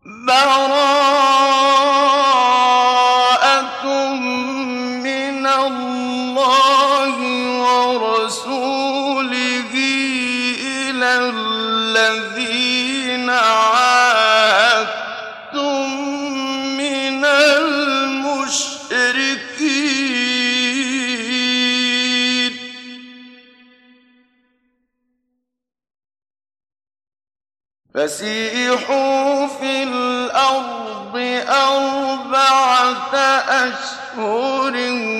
بَرَاءَةٌ مِّنَ اللَّهِ وَرَسُولِهِ إِلَى الَّذِينَ عَاهَدتُّم مِّنَ الْمُشْرِكِينَ ۖ فَسِيحُوا فِي الْأَرْضِ 4 أَشْهُرٍ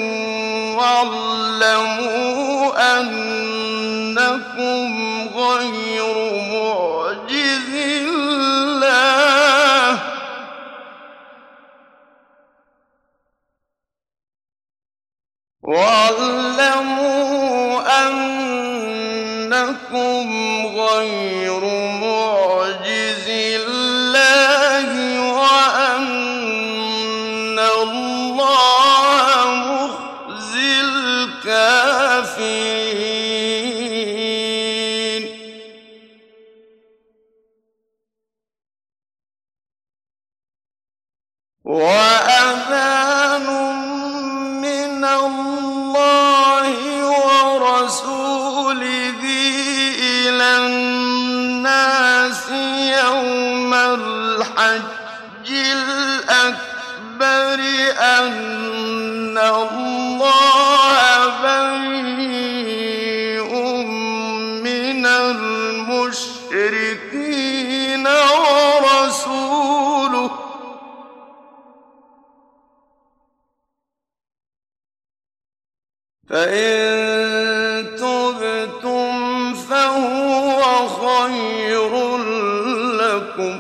وَاعْلَمُوا أَنَّكُمْ غَيْرُ مُعْجِزِي اللَّهِ ۗ وَأَنَّ اللَّهَ مُخْزِي الْكَافِرِينَ. وَأَذَانٌ مِّنَ اللَّهِ وَرَسُولِهِ إِلَى النَّاسِ يَوْمَ الْحَجِّ الْأَكْبَرِ أَنَّ اللَّهَ بَرِيءٌ مِّنَ الْمُشْرِكِينَ وَرَسُولُهُ ۚ فَإِن تُبْتُمْ فَهُوَ خَيْرٌ لَّكُمْ ۖ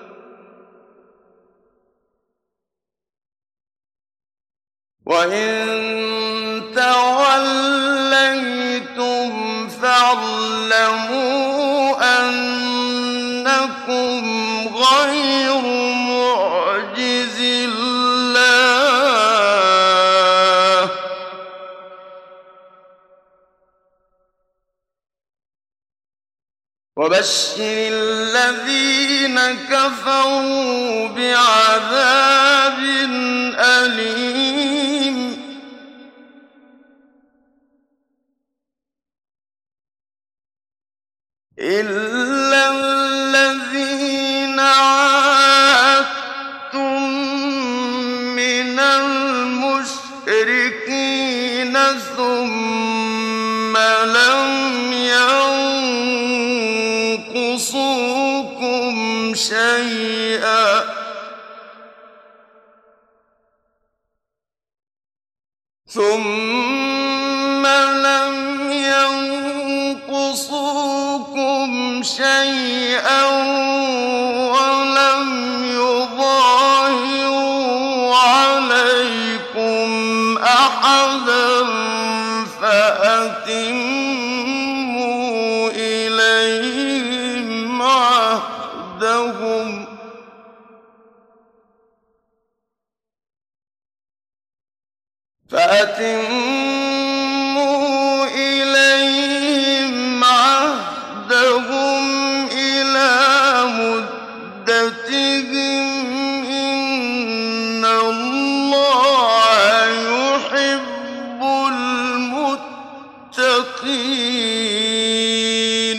وَإِن تَوَلَّيْتُمْ فَاعْلَمُوا أَنَّكُمْ غَيْرُ مُعْجِزِي اللَّهِ ۗ وَبَشِّرِ الَّذِينَ كَفَرُوا بِعَذَابٍ أَلِيمٍ. إِلَّا الَّذِينَ عَاهَدتُّم مِّنَ الْمُشْرِكِينَ ثُمَّ لَمْ يَنقُصُوكُمْ شَيْئًا وَلَمْ يُظَاهِرُوا عَلَيْكُمْ أَحَدًا فَأَتِمُّوا إِلَيْهِمْ عَهْدَهُمْ ۖ إِلَىٰ مُدَّتِهِمْ ۖ إِنَّ اللَّهَ يُحِبُّ الْمُتَّقِينَ.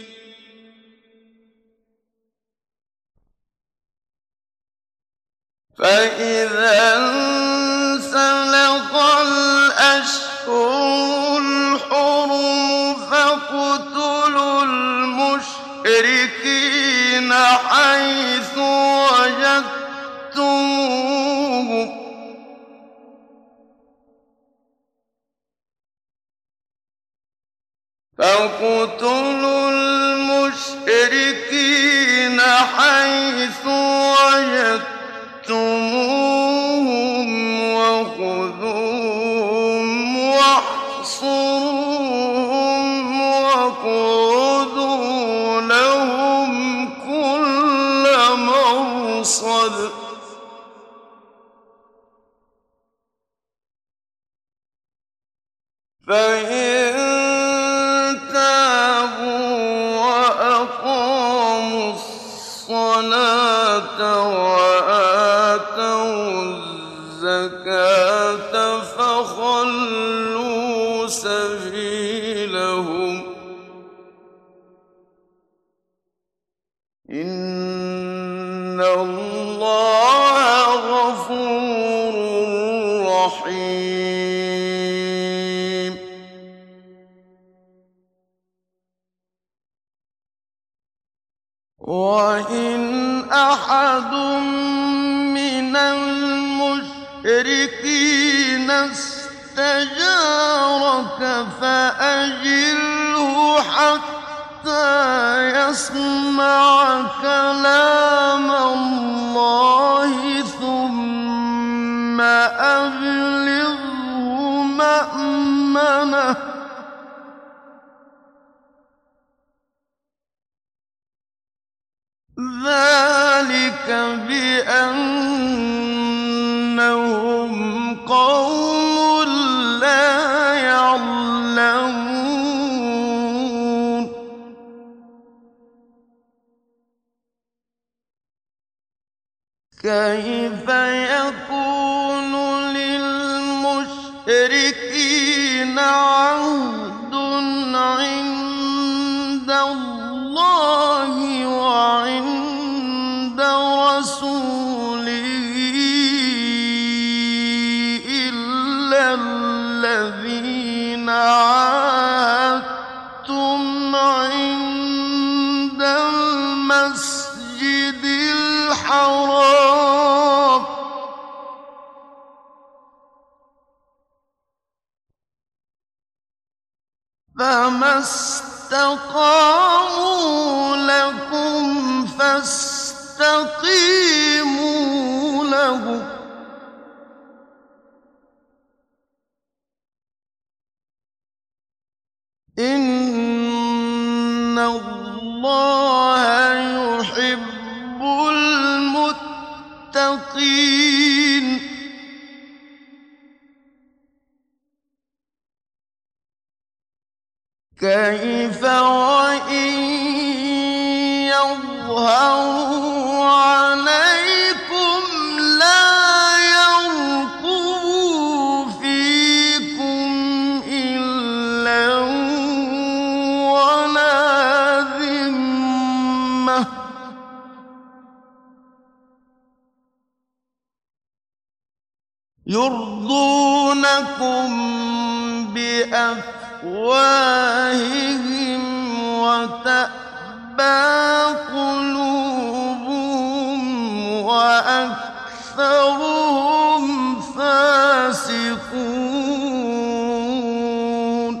فَإِذَا انسَلَخَ الْأَشْهُرُ الْحُرُمُ فَاقْتُلُوا الْمُشْرِكِينَ حَيْثُ وَجَدتُّمُوهُمْ وَخُذُوهُمْ وَاحْصُرُوهُمْ وَاقْعُدُوا لَهُمْ كُلَّ مَرْصَدٍ. فَإِن تَابُوا وَأَقَامُوا الصَّلَاةَ وآتوا الزكاة فخلوا سبيلهم إن الله غفور رحيم. وإن أحد من المشركين استجارك فأجره حتى يسمع كلام الله ثم أبلغه مأمنه ذلك بأنهم قوم لا يعلمون. كيف يكون للمشركين عهد عند الله وعند رسوله إلا الذين عاهدتم عند المسجد الحرام فما استقاموا لكم فاستقيموا له إن الله يحب المتقين. كيف وإن يظهروا عليكم لا يرقبوا فيكم إلا ولا ذمة يرضونكم بأفواههم وتأبى قلوبهم وأكثرهم فاسقون.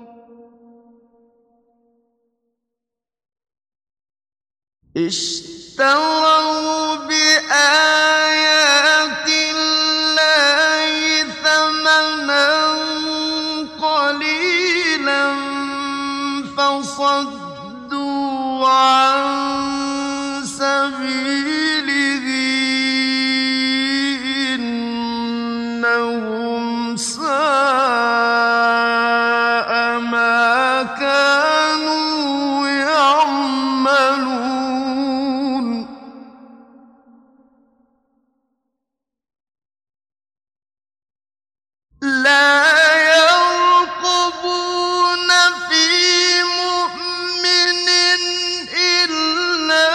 اشتروا بآيات الله ثمنا قليلا فصدوا عن سبيله إنهم ساء ما كانوا يعملون. لا يرقبون في مؤمن إلا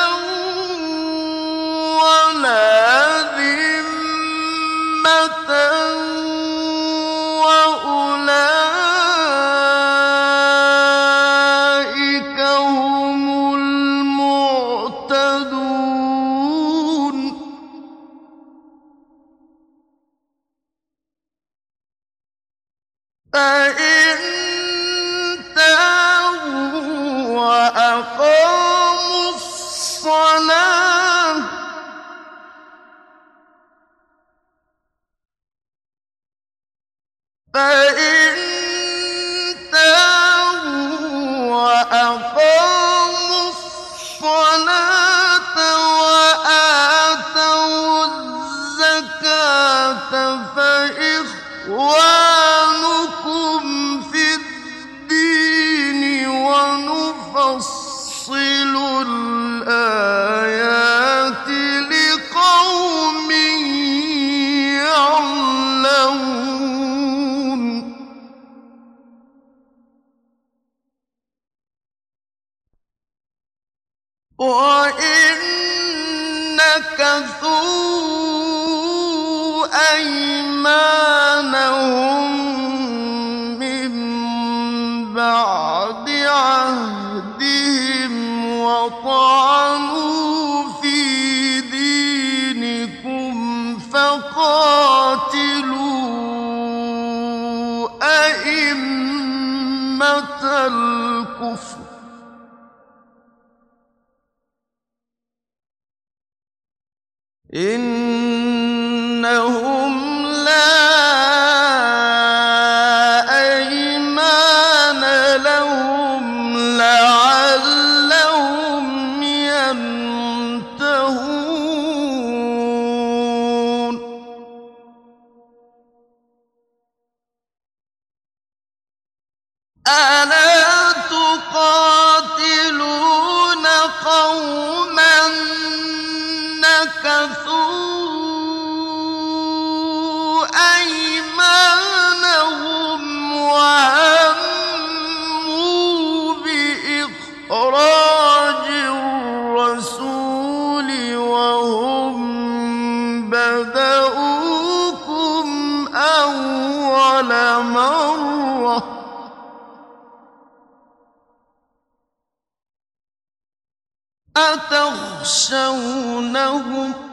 ولا ذمة وأولئك هم المعتدون. فإن تابوا وأقاموا الصلاة وآتوا الزكاة فإخوانكم في الدين ونفصل الآيات وَإِن نَّكَثُوا أَيْمَانَهُم مِّن بَعْدِ عَهْدِهِمْ وَطَعَنُوا فِي دِينِكُمْ فَقَاتِلُوا أَئِمَّةَ الْكُفْرِ إِنَّهُمْ لَا أَيْمَانَ لَهُمْ لَعَلَّهُمْ يَنتَهُونَ أَلَا تُقَاتِلُونَ قَوْمًا نَكَثُوا أَيْمَانَهُمْ وَهَمُّوا بِإِخْرَاجِ الرَّسُولِ وَهُم بَدَءُوكُمْ أَوَّلَ مَرَّةٍ أَتَخْشَوْنَهُمْ ۚ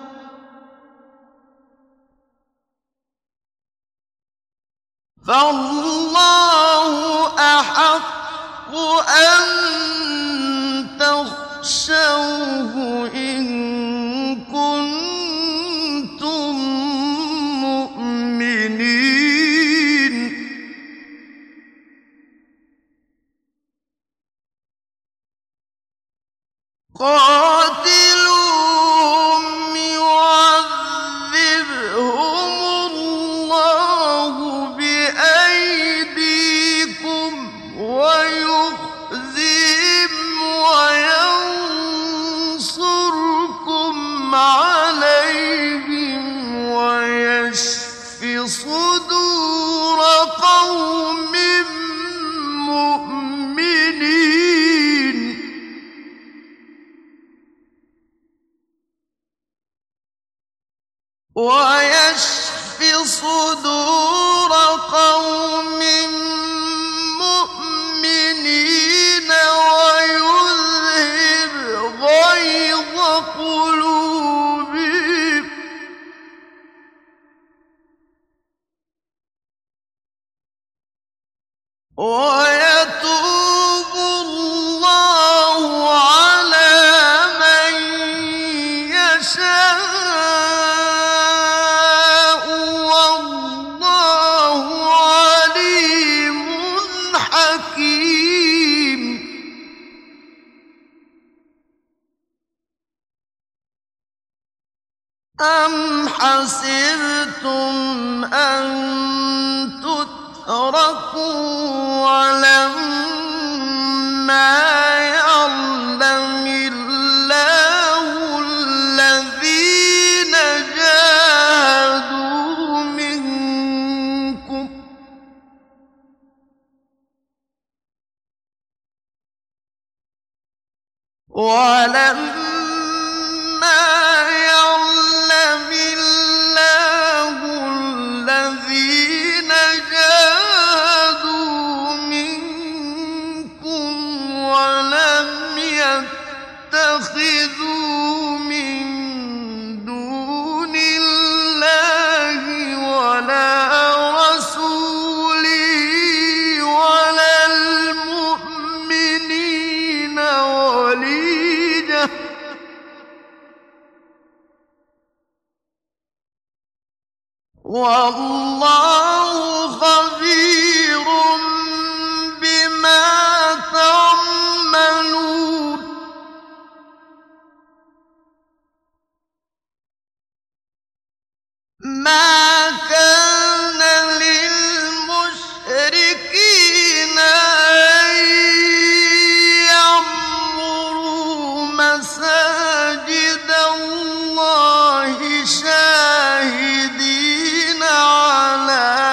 فَاللَّهُ أَحَقُّ أَن تَخْشَوْهُ إِن كُنتُم مُّؤْمِنِينَ قَاتِلُوهُمْ يُعَذِّبْهُمُ اللَّهُ بِأَيْدِيكُمْ وَيُخْزِهِمْ وَيَنصُرْكُمْ عَلَيْهِمْ وَيَشْفِ صُدُورَ قَوْمٍ مُّؤْمِنِينَ وَيَشْفِ صُدُورَ قَوْمٍ مُّؤْمِنِينَ وَيُذْهِبْ غَيْظَ قُلُوبِهِمْ وَيَتُوبُ اللَّهُ عَلَىٰ مَن يَشَاءُ وَاللَّهُ عَلِيمٌ حَكِيمٌ أَمْ حَسِبْتُمْ أَن تُتْرَكُوا وَلَمَّا يَعْلَمِ اللَّهُ الَّذِينَ جَاهَدُوا مِنكُمْ وَلَمْ يَتَّخِذُوا مِن دُونِ اللَّهِ وَلَا رَسُولِهِ وَلَا الْمُؤْمِنِينَ وَلِيجَةً ۚ وَاللَّهُ خَبِيرٌ بِمَا تَعْمَلُونَ مَا كَانَ لِلْمُشْرِكِينَ أَن يَعْمُرُوا مَسَاجِدَ اللَّهِ شَاهِدِينَ عَلَىٰ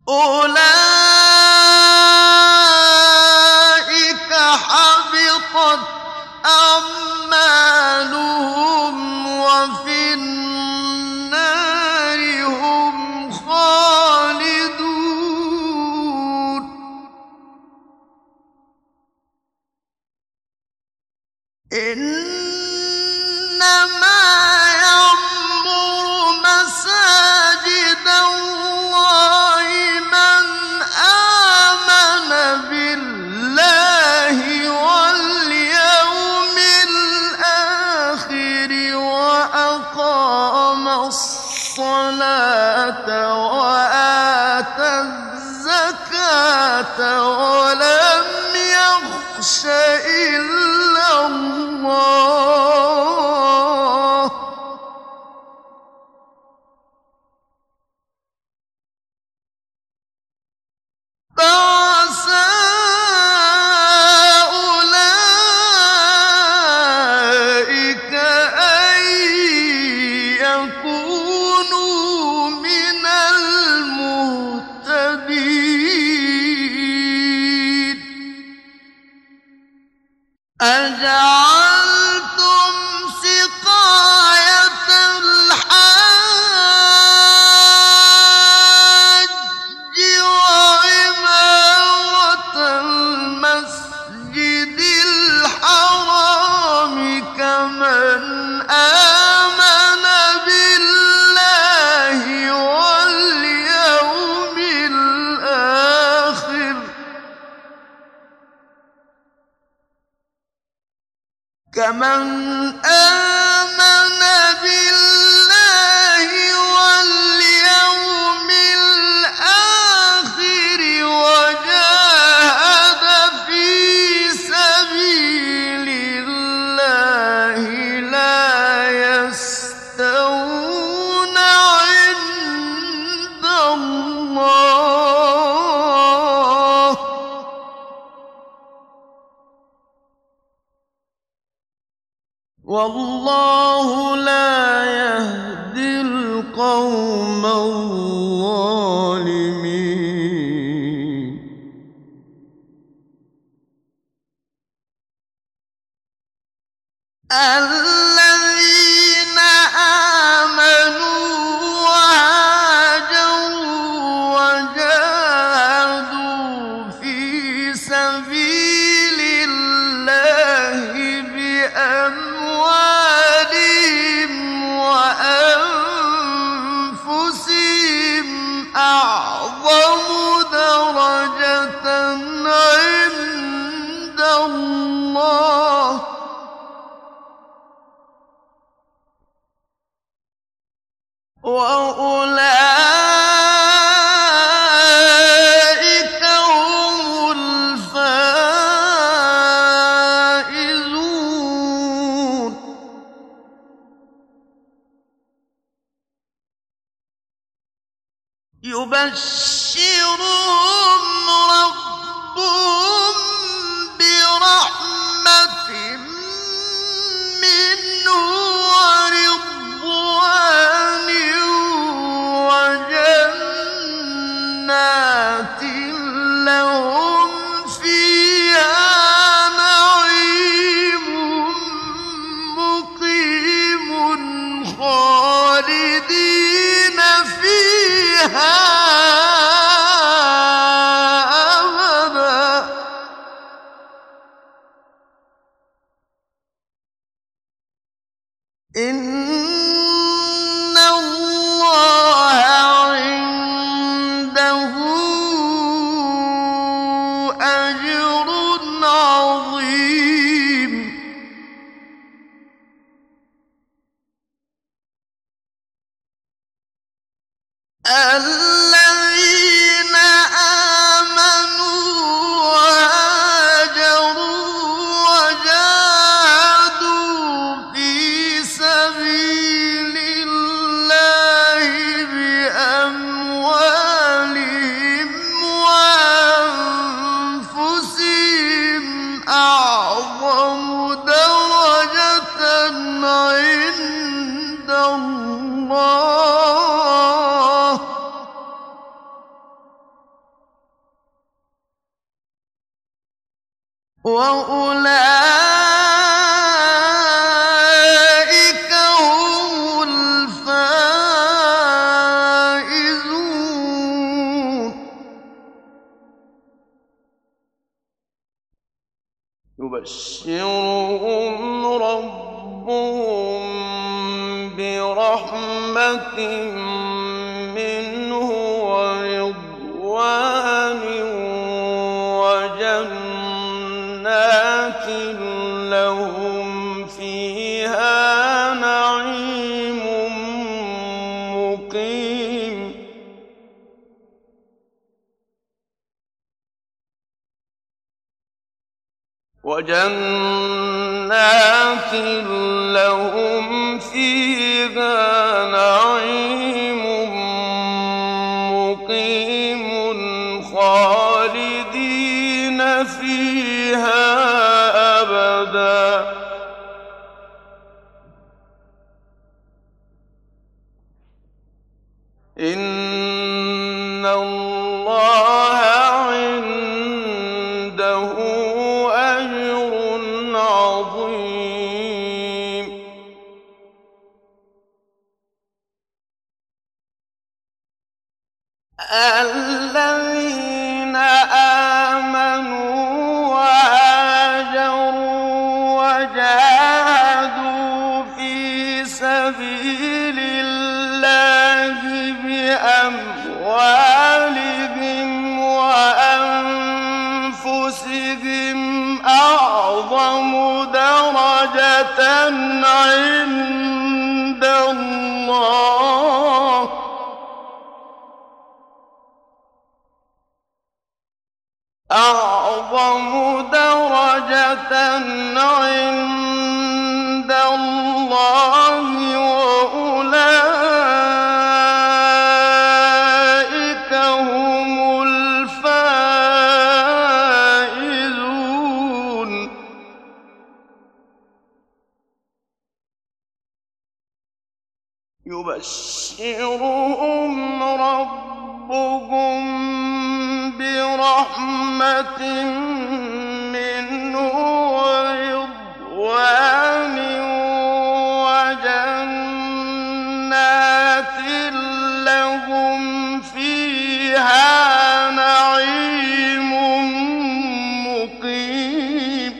أولئك حبطت أعمالهم وفي النار هم خالدون إنما يعمر مساجد الله من آمن بالله واليوم الآخر وأقام الصلاة وآتى الزكاة ولم يخش إلا الله فعسى أولئك أن يكونوا من المهتدين أجعلتم سقاية الحاج وعمارة المسجد الحرام كمن آمن بالله واليوم الآخر وجاهد في سبيل الله لا يستوون عند الله والله لا يهدي القوم الظالمين الذين آمنوا وهاجروا وجاهدوا في سبيل الله بأموالهم وأنفسهم أعظم درجة عند الله وأولئك هم الفائزون يبشرهم ربهم برحمة منه ورضوان وجنات لهم فيها نعيم مقيم خالدين فيها أبدا إن الله عنده أجر عظيم الذين آمنوا وهاجروا وجاهدوا في سبيل وأولئك هم الفائزون. يبشرهم ربهم برحمة منه ورضوان وجنات لهم فيها نعيم مقيم. وجنات لهم فيها نعيم مقيم خالدين فيها أبدا. إن الله عنده أجر عظيم. الذين آمنوا وهاجروا وجاهدوا في سبيل الله بأموالهم وأنفسهم أعظم درجة عند الله عند الله وأولئك هم الفائزون. يبشرهم ربهم برحمة منه ورضوان وجنات لهم فيها نعيم مقيم.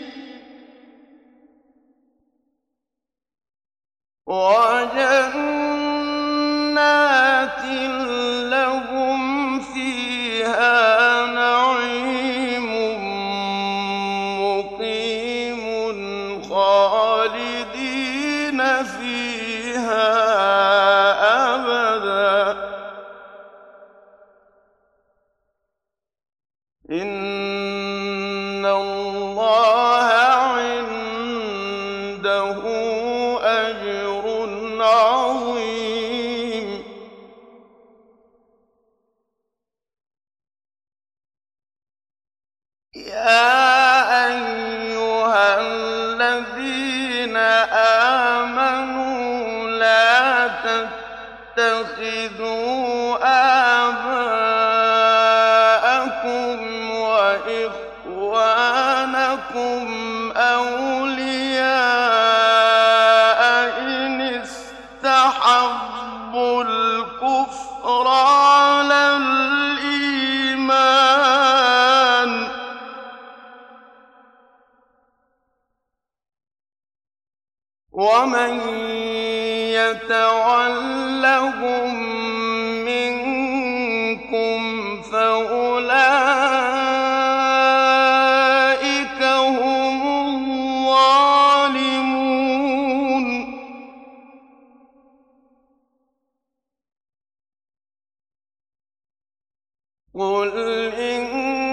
وجنات لهم فيها نعيم مقيم خالدين فيها أبدا. إن الله عنده أجر عظيم. يا أيها الذين آمنوا لا تتخذوا آباءكم وإخوانكم أولياء إن استحبوا الكفر على الإيمان ومن يتولهم منكم فأولئك هم الظالمون. قل إن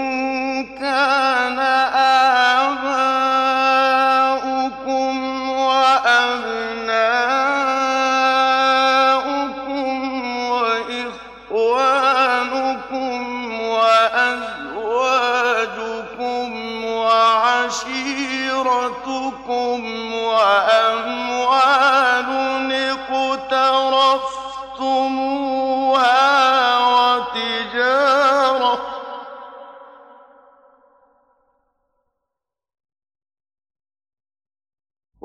كان آباؤكم وأبناؤكم وإخوانكم وأزواجكم وعشيرتكم وأموال اقترفتموها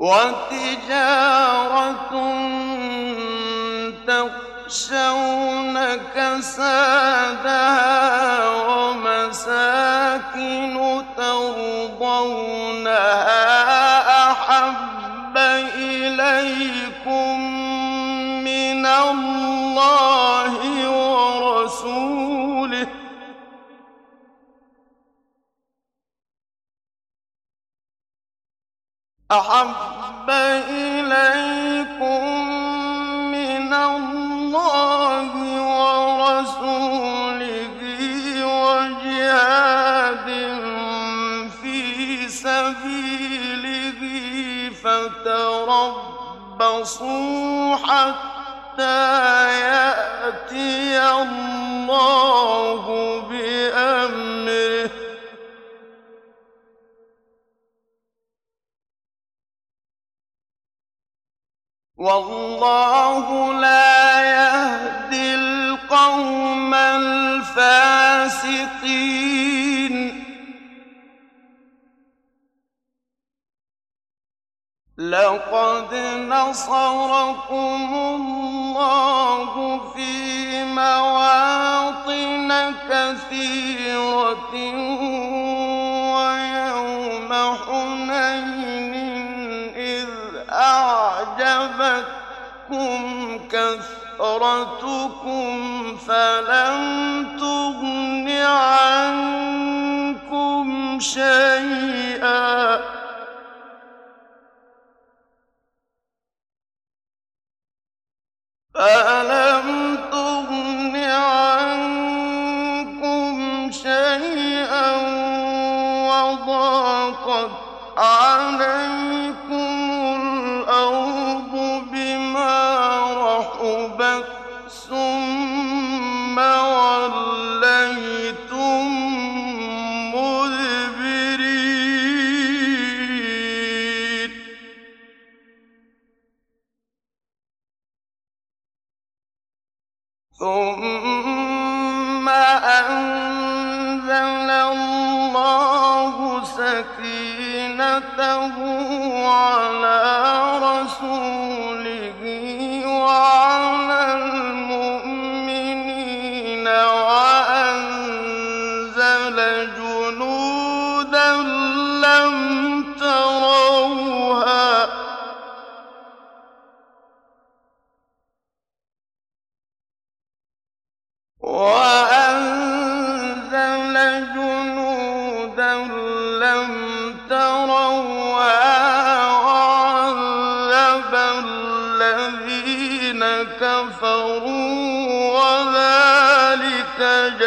وتجارة تخشون كسادها ومساكن ترضونها أحب إليكم من الله ورسوله أحب إليكم من الله ورسوله وجهاد في سبيله فتربصوا حتى يأتي الله بأمره والله لا يهدي القوم الفاسقين لقد نصركم الله في مواطن كثيرة ويوم حنين إذ أعجبتكم كثرتكم فلم تغن عنكم شيئا وضاقت عليكم الأرض بما رحبت ثم وليتم مدبرين ثم أنزل الله سكينته على رسوله وعلى المؤمنين وأنزل جنودا لم تروها وأنزل جنودا لم تروها وعذب الذين كفروا وذلك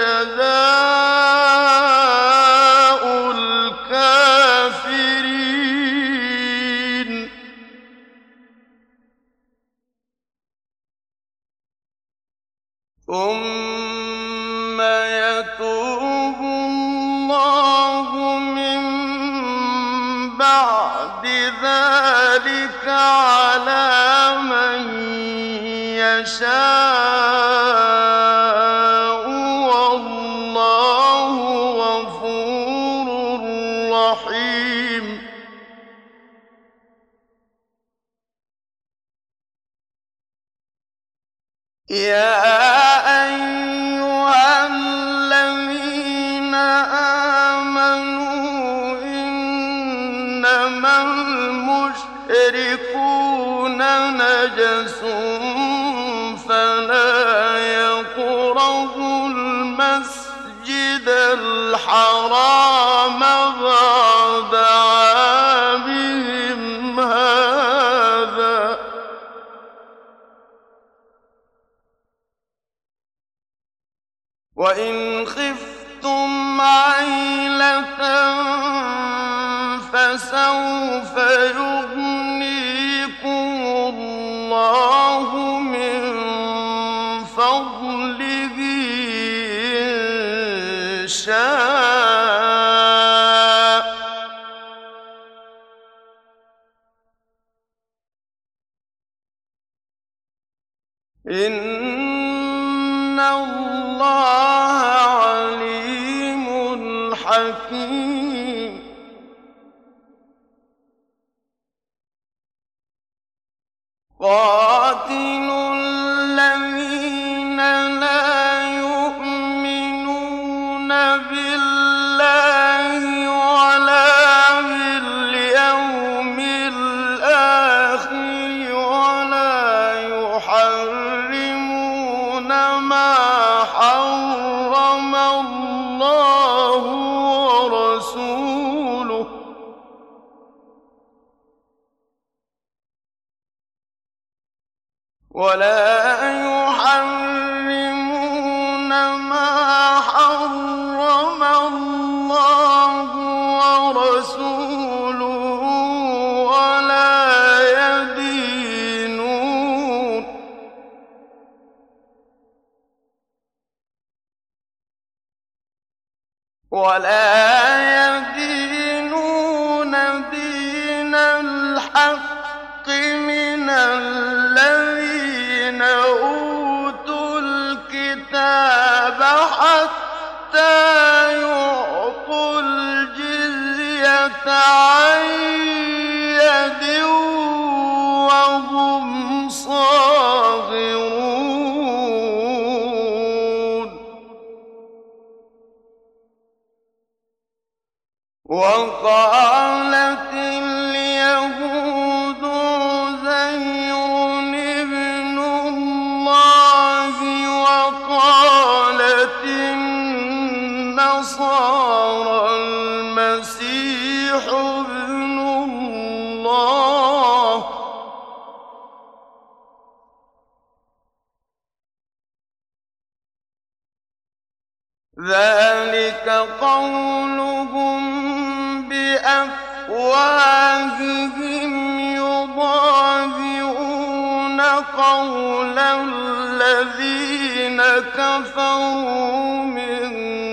جزاء الكافرين ثم يتوب الله من بعد ذلك على من يشاء والله غفور رحيم يا أيها الذين آمنوا إنما المشركون نجس فلا يقربوا المسجد الحرام بعد عامهم هذا وإن خفتم عيلة فسوف يغنيكم الله من فضله إن شاء إن الله عليم حكيم بالله ولا باليوم الآخر ولا يحرمون ما حرم الله ورسوله ولا يدينون دين الحق من الذين أوتوا الكتاب حتى يعطوا الجزية عن يد وهم صاغرون. وقالت اليهود عزير ابن الله وقالت النصارى المسيح ابن الله ذلك قولهم بأفواههم يضاهئون قول الذين كفروا من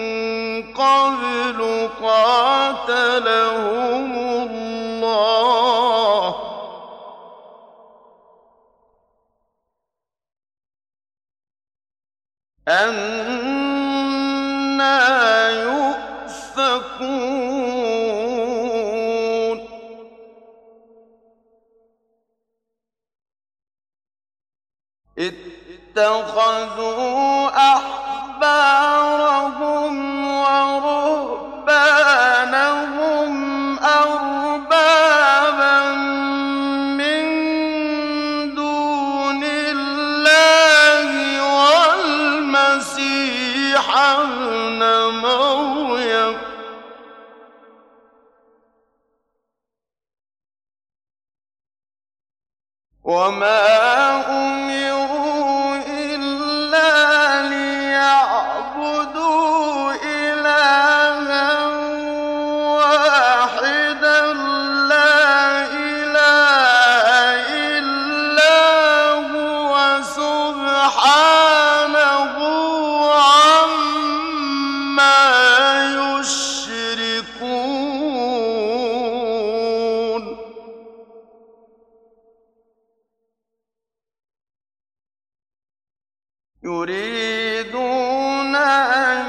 قبل قاتلهم الله أنى يؤفكون. اتخذوا أحبارهم ورهبانهم أربابا من دون الله والمسيح ابن مريم وما أمروا إلا ليعبدوا إلها واحدا لا إله إلا هو سبحانه عما يشركون. يريدون أن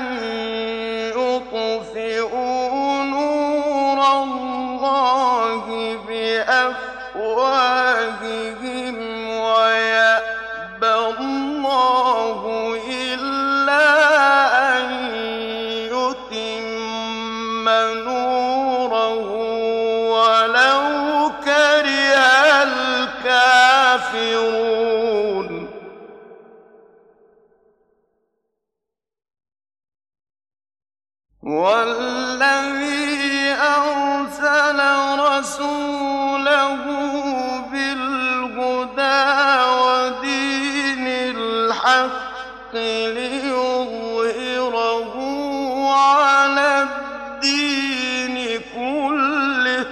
يطفئوا نور الله بأفواههم ويأبى الله إلا أن يتم نوره ولو كره الكافرون. والذي أرسل رسوله بالهدى ودين الحق ليظهره على الدين كله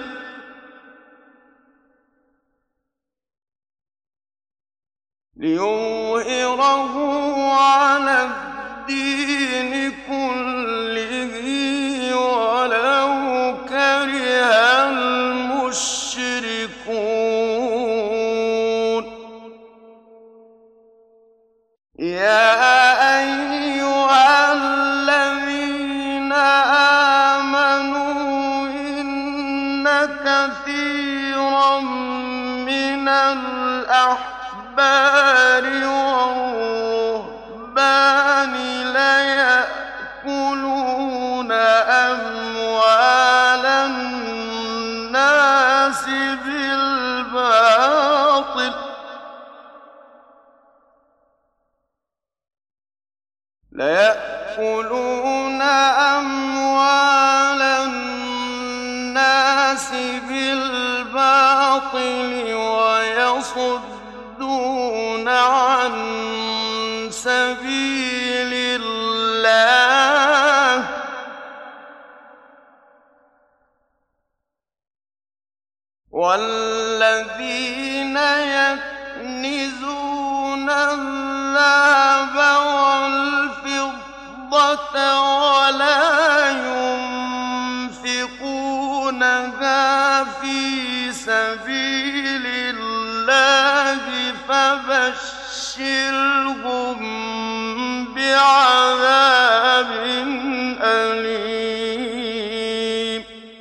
ولو كره المشركون. يا أيها الذين آمنوا إن كثيرا من الأحبار والرهبان ليأكلون وَيَأْكُلُونَ أَمْوَالَ النَّاسِ بِالْبَاطِلِ وَيَصُدُّونَ عَن سَبِيلِ اللَّهِ ۗ وَالَّذِينَ يَكْنِزُونَ الذَّهَبَ وَالْفِضَّةَ وَلَا يُنفِقُونَهَا فِي سَبِيلِ اللَّهِ فَبَشِّرْهُم بِعَذَابٍ أَلِيمٍ.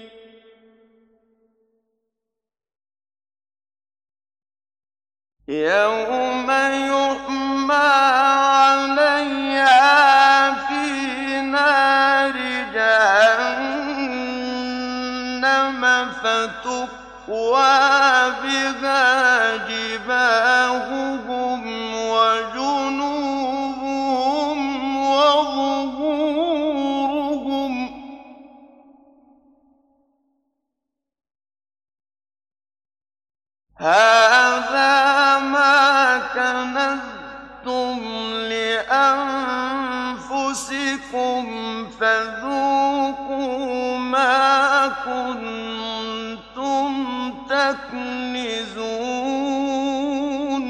يَوْمَ يُحْمَىٰ عَلَيْهَا فِي نَارِ جَهَنَّمَ فَتُكْوَىٰ بِهَا جِبَاهُهُمْ وَجُنُوبُهُمْ وَظُهُورُهُمْ ۖ هَٰذَا مَا كَنَزْتُمْ لِأَنفُسِكُمْ فَذُوقُوا مَا كُنتُمْ تَكْنِزُونَ.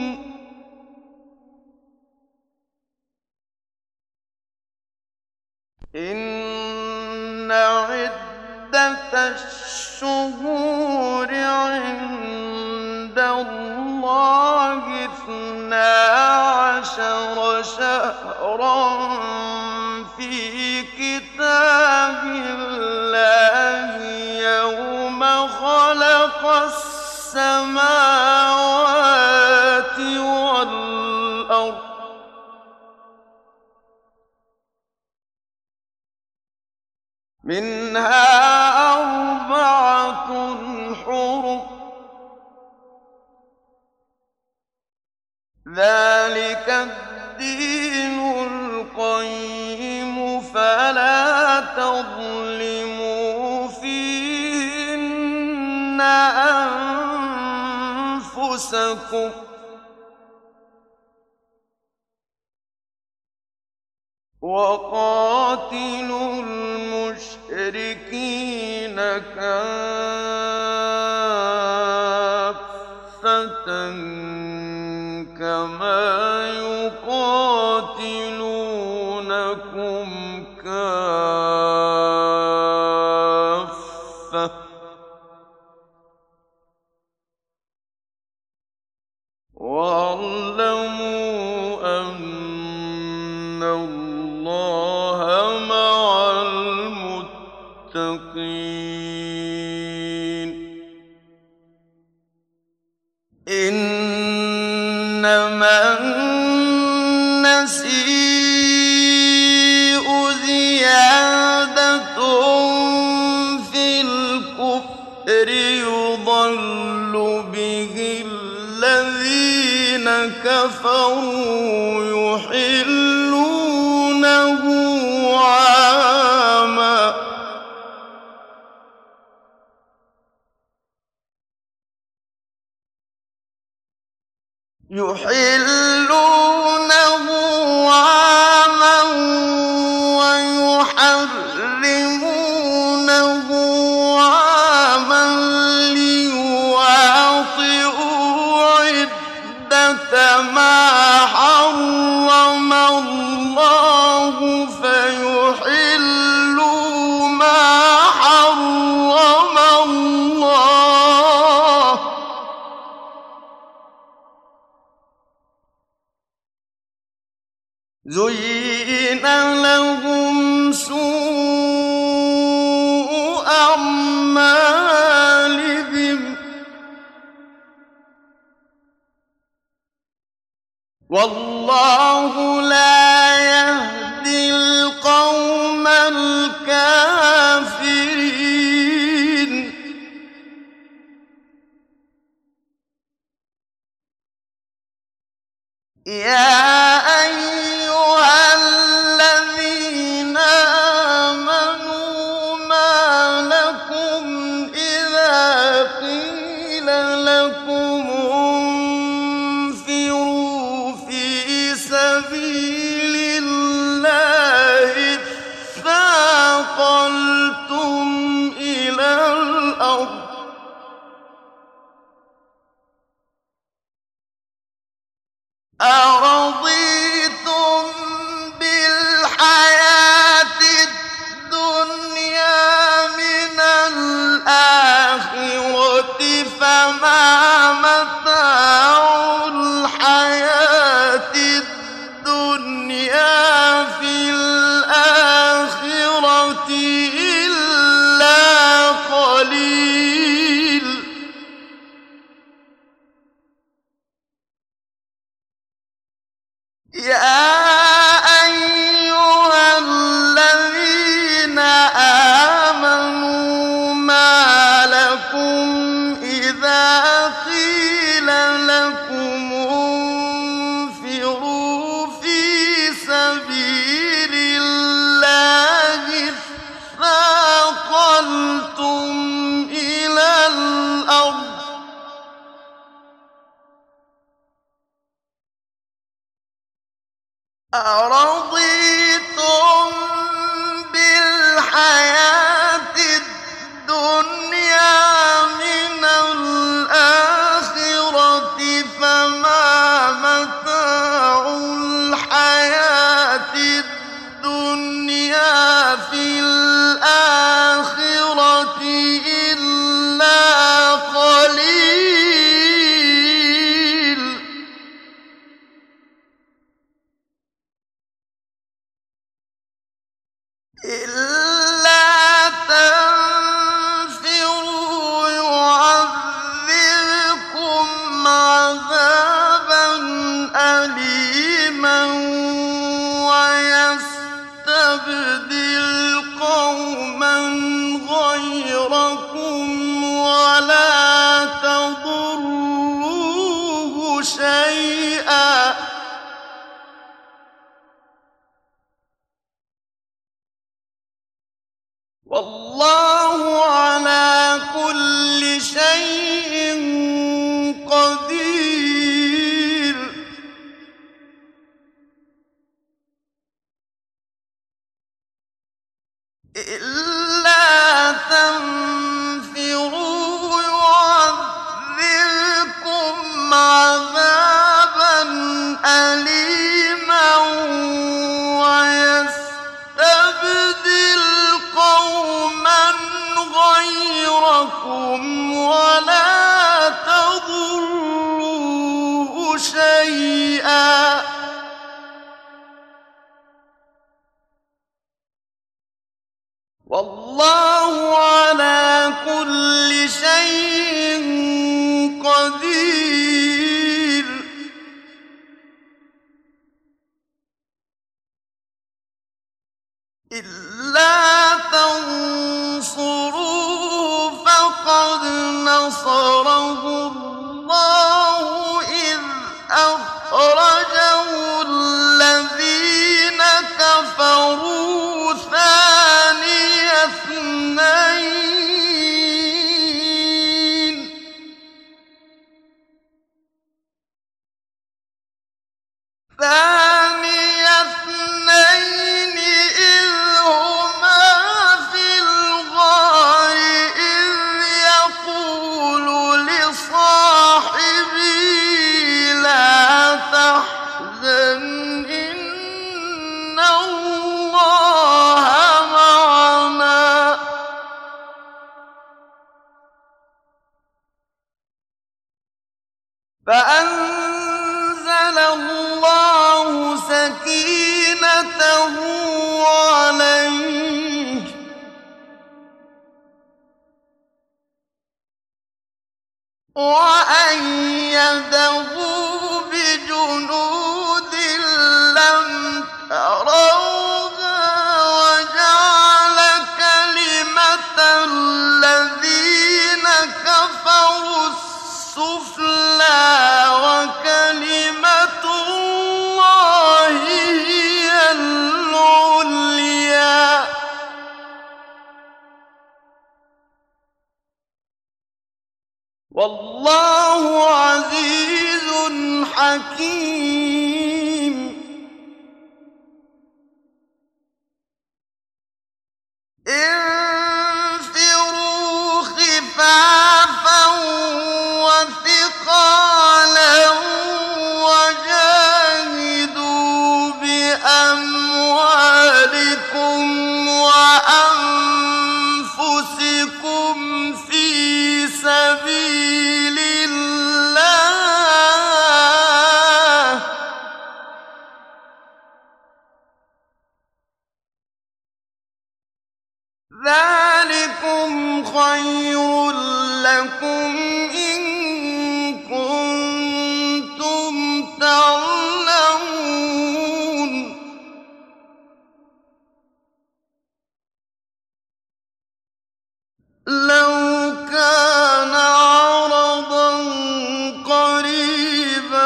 إِنَّ عِدَّةَ الشُّهُورِ عِندَ اللَّهِ 12 شَهْرًا فِي كِتَابِ اللَّهِ يَوْمَ خَلَقَ السَّمَاوَاتِ وَالْأَرْضَ ۚ مِنْهَا أَرْبَعَةٌ حُرُمٌ ۚ ذَٰلِكَ الدِّينُ الْقَيِّمُ ۚ فَلَا تَظْلِمُوا فِيهِنَّ أَنفُسَكُمْ ۚ وَقَاتِلُوا الْمُشْرِكِينَ كَافَّةً كَمَا يُقَاتِلُونَكُمْ كَافَّةً ۚ وَاعْلَمُوا أَنَّ اللَّهَ مَعَ الْمُتَّقِينَ. إِنَّمَا النَّسِيءُ زِيَادَةٌ فِي الْكُفْرِ يُضَلُّ بِهِ الَّذِينَ كَفَرُوا يُحِلُّونَهُ عَامًا وَيُحَرِّمُونَهُ عَامًا لِّيُوَاطِئُوا عِدَّةَ مَا حَرَّمَ اللَّهُ فَيُحِلُّوا مَا حَرَّمَ اللَّهُ ۚ زُيِّنَ لَهُمْ سُوءُ أَعْمَالِهِمْ ۗ وَاللَّهُ لَا يَهْدِي الْقَوْمَ الْكَافِرِينَ. يَا أَيُّهَا الَّذِينَ أرضيتم بالحياة الدنيا من الآخرة فما متاع الحياة الدنيا في الآخرة إلا قليل إلا تنفروا يعذبكم عذابا أليما ويستبدل قوما غيركم ولا تضروه شيئا والله على كل شيء قدير إلا تنفروا يعذبكم عذابا أليما ويستبدل قوما غيركم ولا تضروه شيئا والله على كل شيء قدير إلا تنصروه فقد نصره الله إذ أخرجه الذين كفروا ثاني اثنين إذ هما في الغار إذ يقول لصاحبه لا تحزن إن الله معنا فأنزل الله سكينته عليه وأيده بجنود لم تروها وجعل كلمة الذين كفروا السفلى وكلمة الله هي العليا والله عزيز حكيم انفروا خفافا وثقالا وجاهدوا بأموالكم وأنفسكم في سبيل الله ذلكم خير لكم إن كنتم تعلمون لو كان عرضا قريبا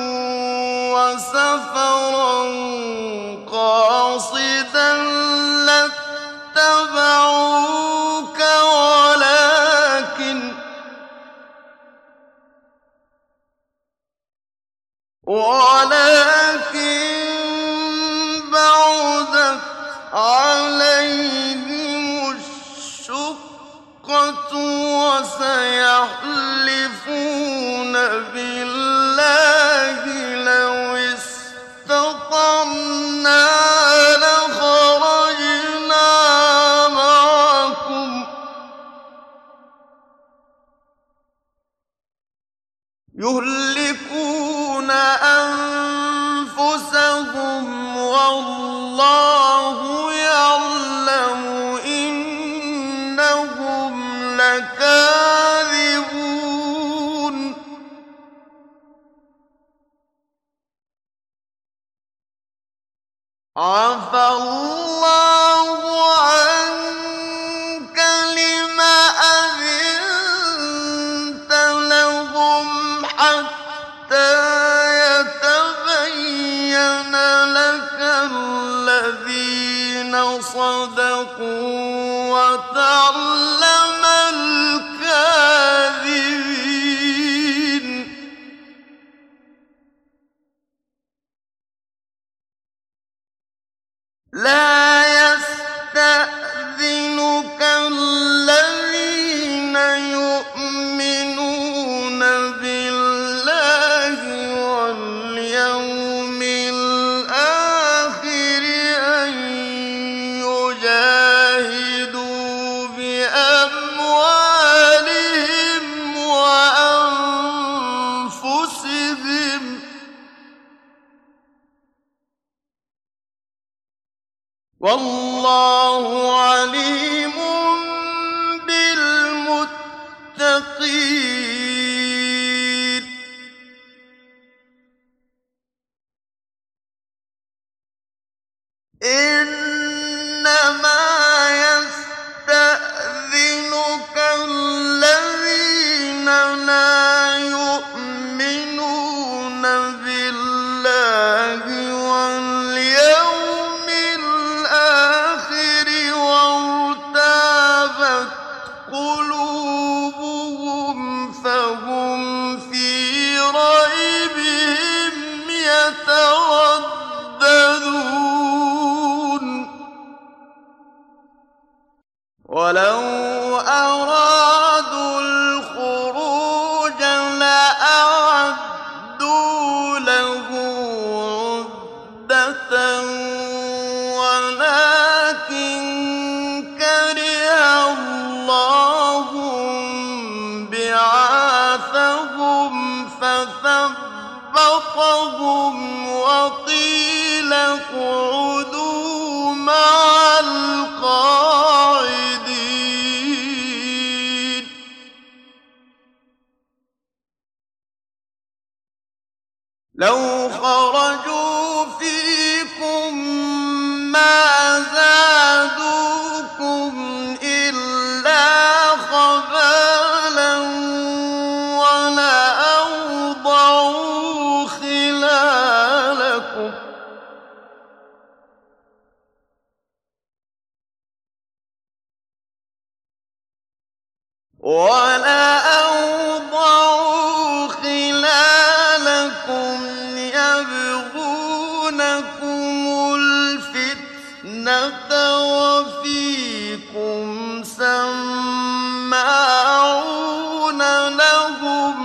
وسفرا قاصدا لاتبعوك ولكن يهلكون أنفسهم والله يعلم إنهم لكاذبون عفى الله عنك لم أذنت لهم حتى يتبين لك الذين صدقوا وتعلم الكاذبين لا يستأذنك الذين يؤمنون بالله واليوم الآخر أن يجاهدوا بأموالهم وأنفسهم والله عليم بالمتقين إنما يستأذنك الذين لا يؤمنون بالله واليوم الآخر وارتابت قلوبهم فهم في ريبهم يترددون ولو أرادوا الخروج لأعدوا له عدة ولكن كره الله بعاثهم فثبطهم وقيل اقعدوا مع القاعدين لو خرجوا فيكم ما زادوكم إلا خبالا ولأوضعوا خلالكم يبغونكم الفتنة وفيكم سماعون لهم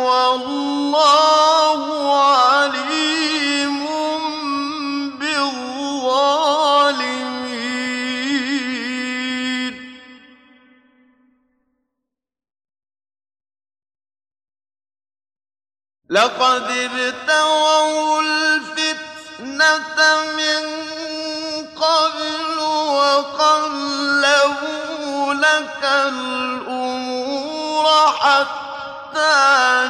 والله عليم بالظالمين لقد ابتغوا الفتنة من قبل وقلبوا لك الأمور حتى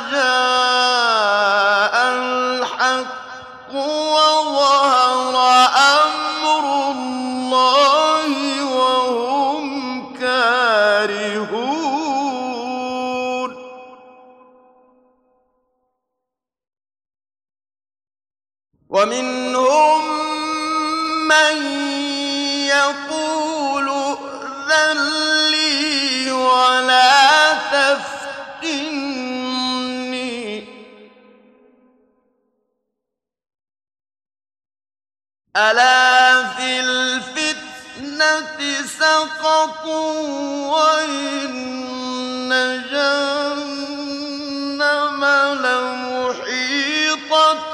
جاء الحق وظهر أمر الله وهم كارهون ومنهم من يقول ائذن لي ولا تفتني ألا في الفتنة سقطوا وإن جهنم لمحيطة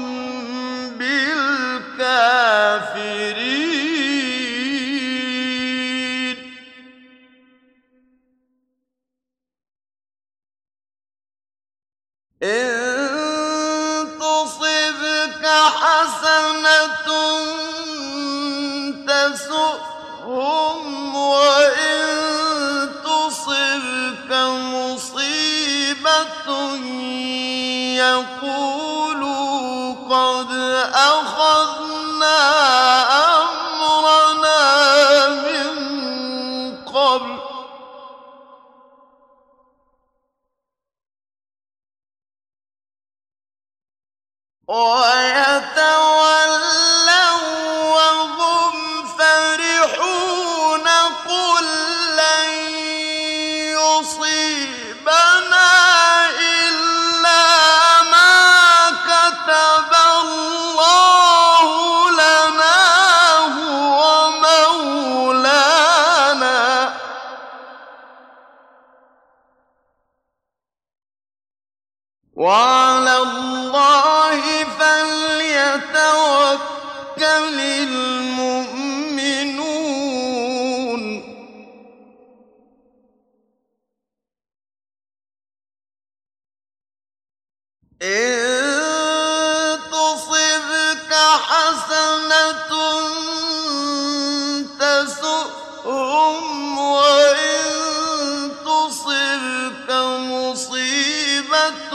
بالكافرين إن أخذنا أمرنا من قبل ويتولوا وهم فرحون قل لن يصيبنا إلا ما كتب الله لنا هو مولانا وعلى الله فليتوكل المؤمنون إن تصبك حسنة تسؤهم وإن تصبك مصيبة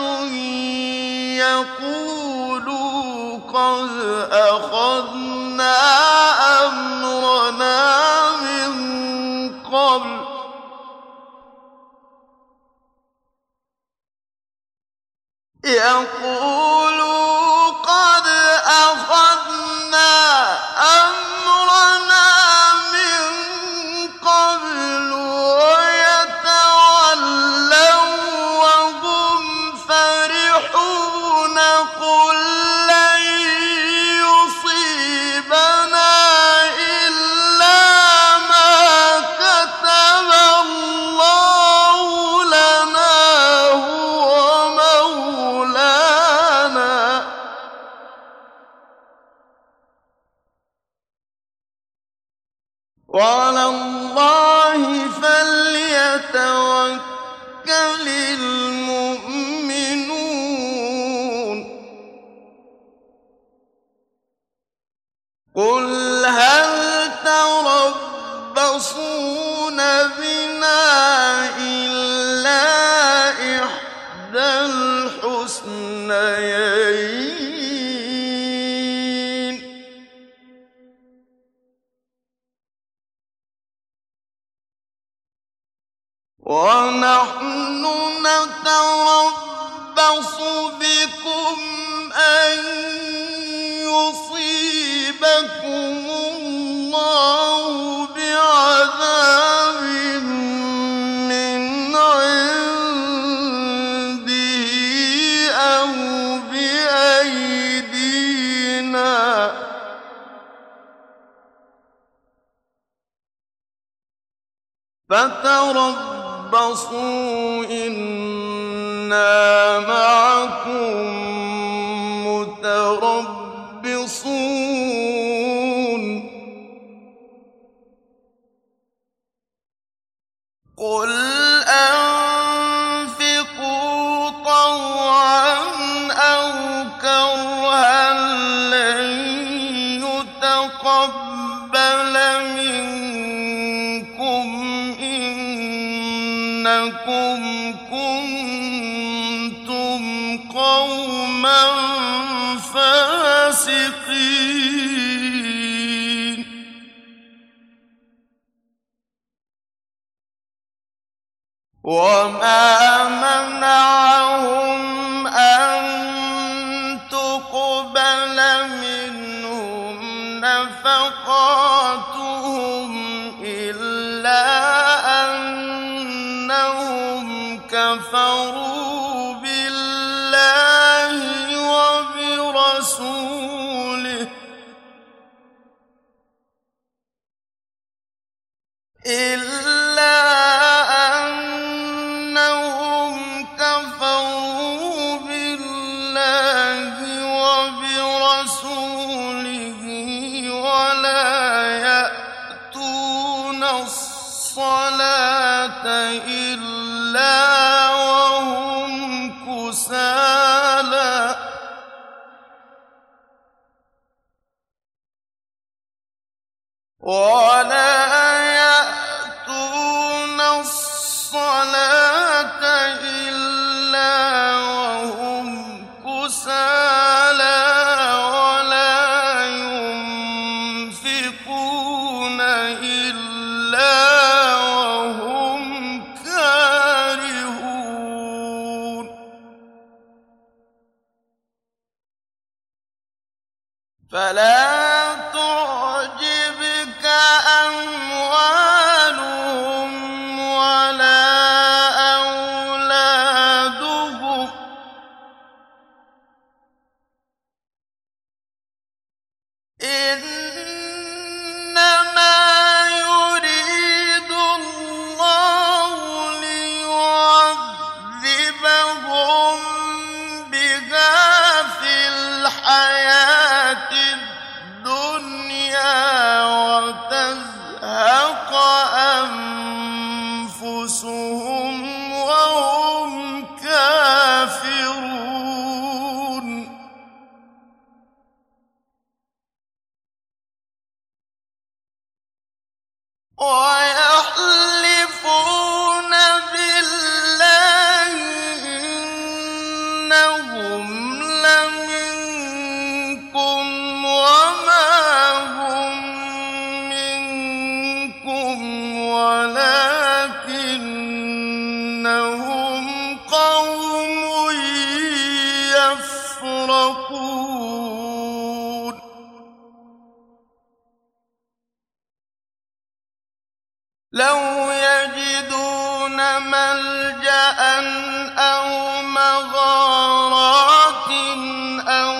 يقولوا قد أخذنا أمرنا من قبل ويتولوا وهم فرحون قل لن يصيبنا إلا ما كتب الله لنا هو مولانا وعلى الله فليتوكل المؤمنون قل هل تربصون بنا إلا إحدى الحسنيين ونحن نتربص بكم أن يصيبكم الله بعذاب من عنده أو بأيدينا فتربصوا إنا معكم متربصون قل أنفقوا طوعا أو كرها لن يتقبل منكم إنكم كنتم قوما فاسقين وما منعهم أن تقبل منهم نفقاتهم إلا أنهم كفروا بالله وبرسوله ولا يأتون الصلاة إلا وهم كسالى ولا فلا تعجبك أموالهم ولا أولادهم إنما يريد الله ليعذبهم بها في الحياة الدنيا وتزهق أنفسهم وهم كافرون ويحلفون بالله إنهم لمنكم وما هم منكم ولكنهم قوم يفرقون لو يجدون ملجأ أو مغارات أو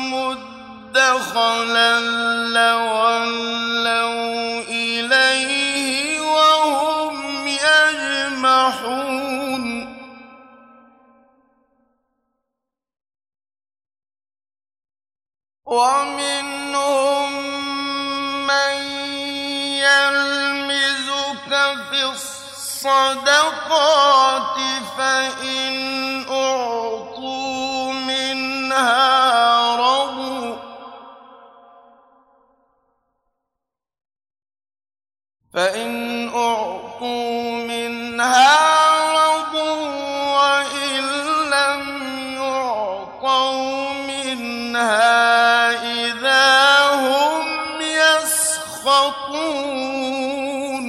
مدخلا لولوا إليه وهم يجمحون ومنهم من يلمزك في الصدقات فإن أعطوا منها رضوا وإن لم يعطوا منها إذا هم يسخطون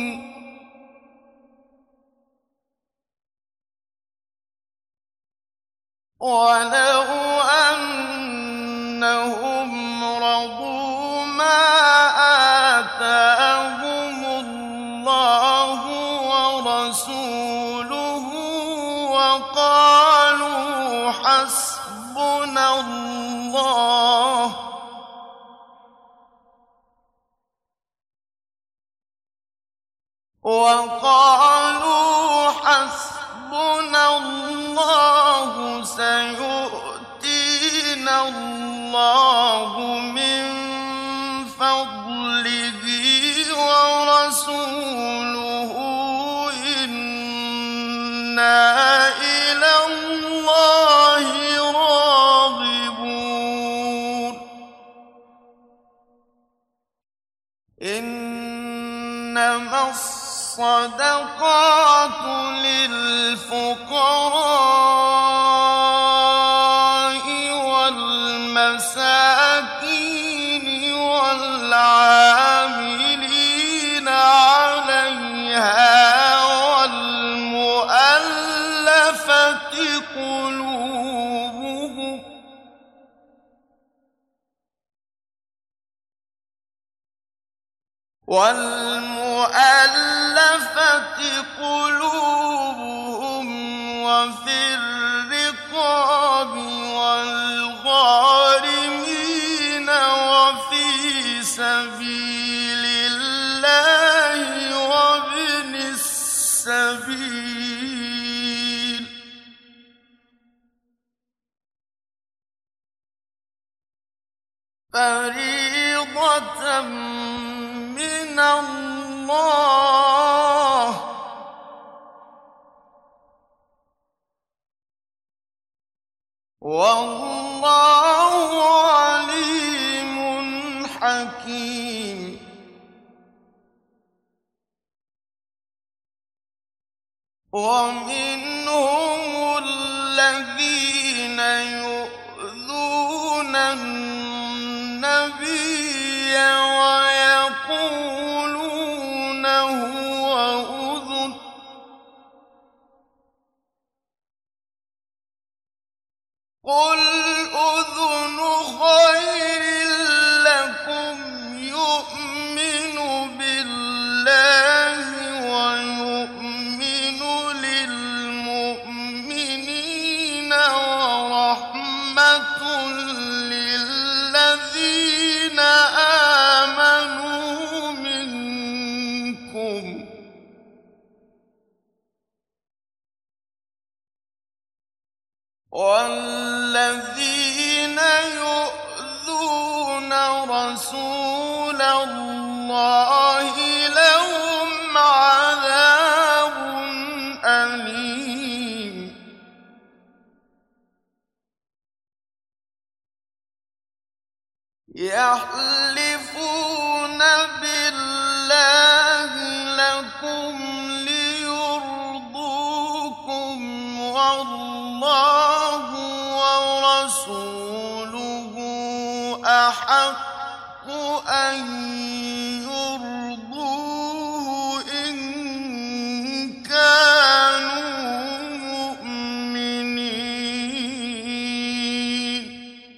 ولو أنهم رضوا ما آتاهم الله ورسوله وقالوا حسبنا الله سيؤتينا الله من فضله ورسوله إنا إلى الله راغبون إنما الصدقات للفقراء والمساكين والعاملين عليها والمؤلفة قلوبهم وفي الرقاب والغارمين وفي سبيل الله وابن السبيل فريضة من الله والله عليم حكيم ومنهم الذين يؤذون النبي ويقولون هو أذن قل أذن خير منهم والذين يؤذون رسول الله لهم عذاب أليم يحلفون بالله لكم ليرضوكم والله ورسوله أحق أن يرضوه إن كانوا مؤمنين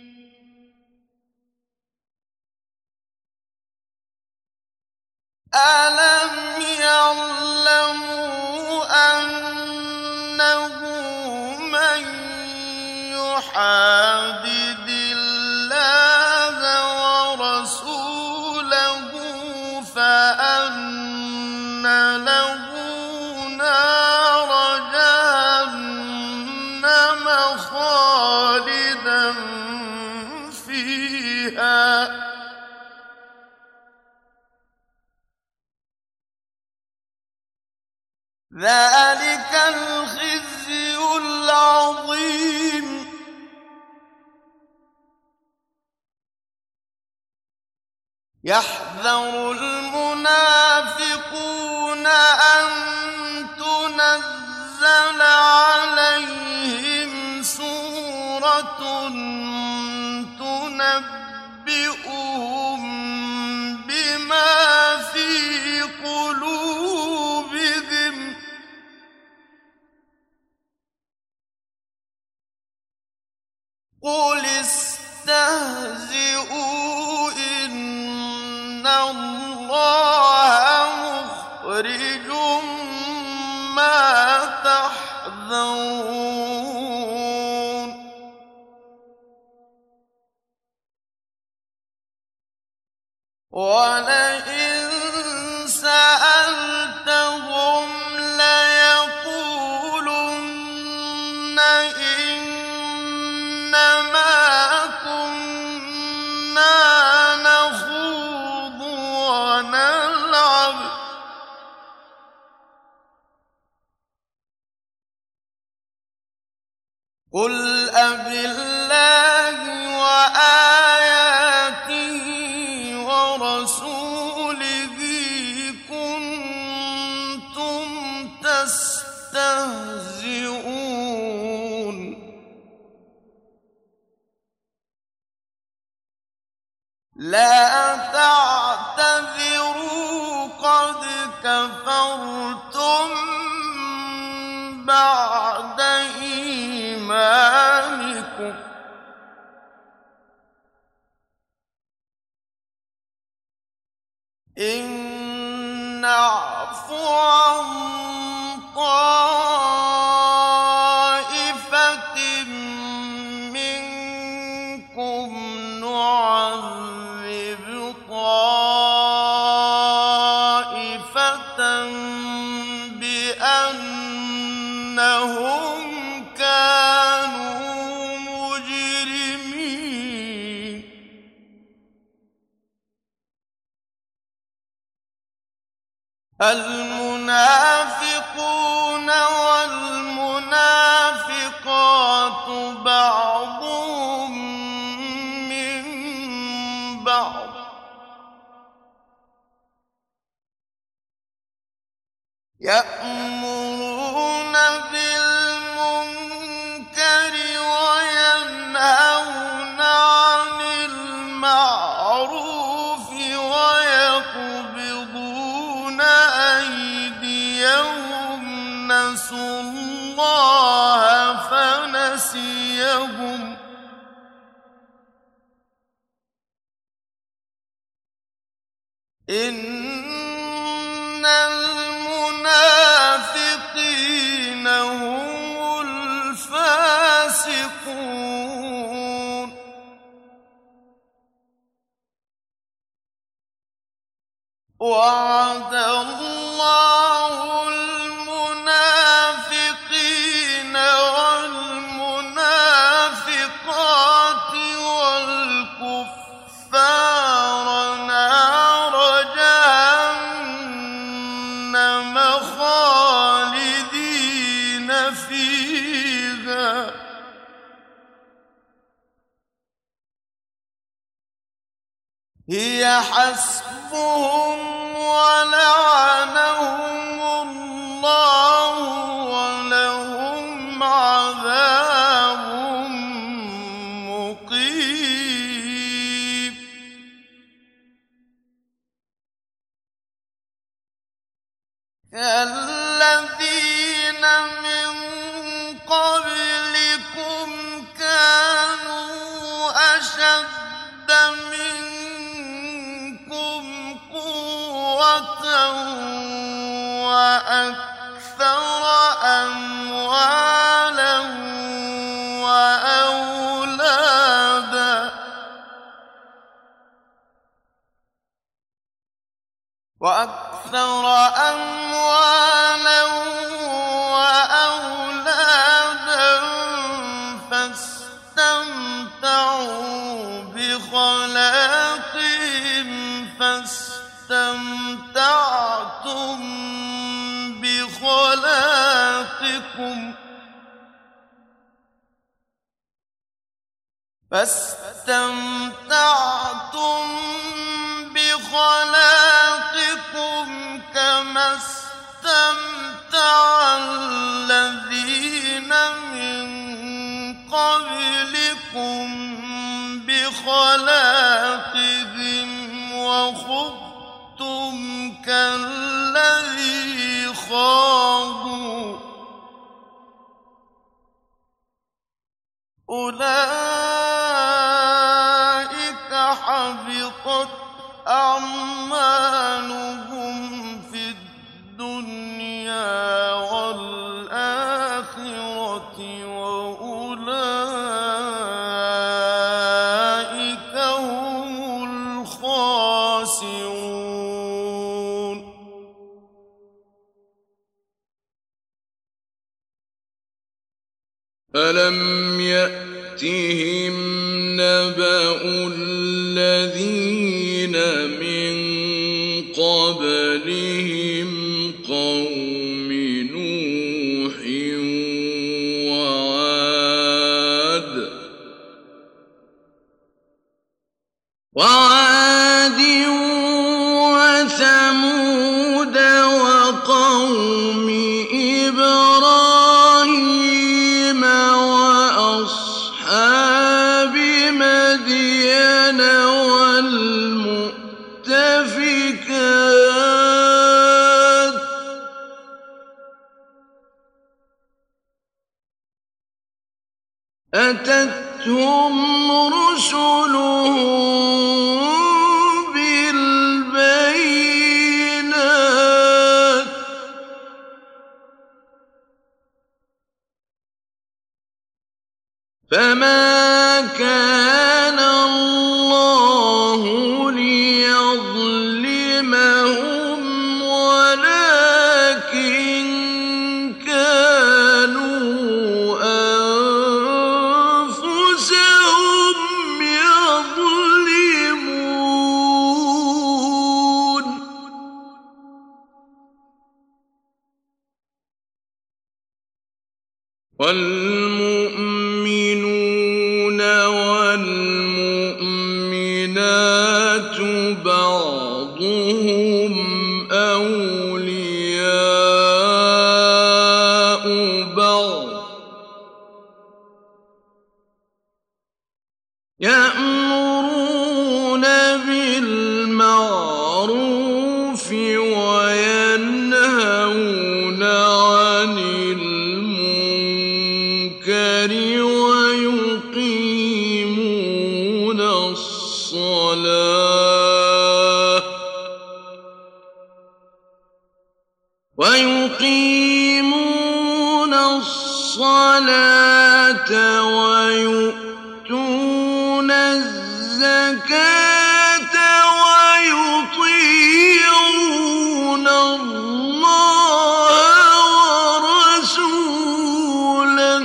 ألم يعلموا أنه من يحادد الله ورسوله فأن له نار جهنم خالدا فيها ذلك الخزي العظيم يحذر المنافقون أن تنزل عليهم سورة تنبئهم بما في قلوبهم قل استهزئوا إن الله مخرج ما تحذرون ولئن سألتهم ليقولن إنما كنا نخوض ونلعب قل أبالله وآياته ورسوله كنتم تستهزئون لا تعتذروا قد كفرتم بعد إيمانكم إن نعف عن طائفة منكم نعذب طائفة بأنهم كانوا مجرمين المنافقون والمنافقات بعضهم من بعض يأمرون بالمنكر وينهون عن المعروف ويقبضون أيديهم نسوا الله فنسيهم إن المنافقين هم الفاسقون وعد الله خالدين فيها هي حسبهم ولعنهم الله ولهم عذاب مقيم الذين من قبلكم كانوا أشد منكم قوة وأكثر أموالا وأولادا فاستمتعوا بخلاقهم فاستمتعتم بخلاقكم كما استمتع الذين من قبلكم بخلاقهم وخضتم كالذي خاضوا أولئك حبطت أعمالهم في الدنيا والآخرة وأولئك هم الخاسرون ألم يأتهم نبأ الذين من قبلهم قوم نوح وعاد وثمود وقوم إبراهيم وأصحاب مدين والمؤتفكات أتتهم رسلهم بالبينات فما كان الله ليظلمهم ولكن كانوا أنفسهم يظلمون والمؤمنون والمؤمنات بعضهم أولياء بعض يأمرون بالمعروف وينهون عن المنكر ويقيمون الصلاة ويؤتون الزكاة ويطيعون الله ورسوله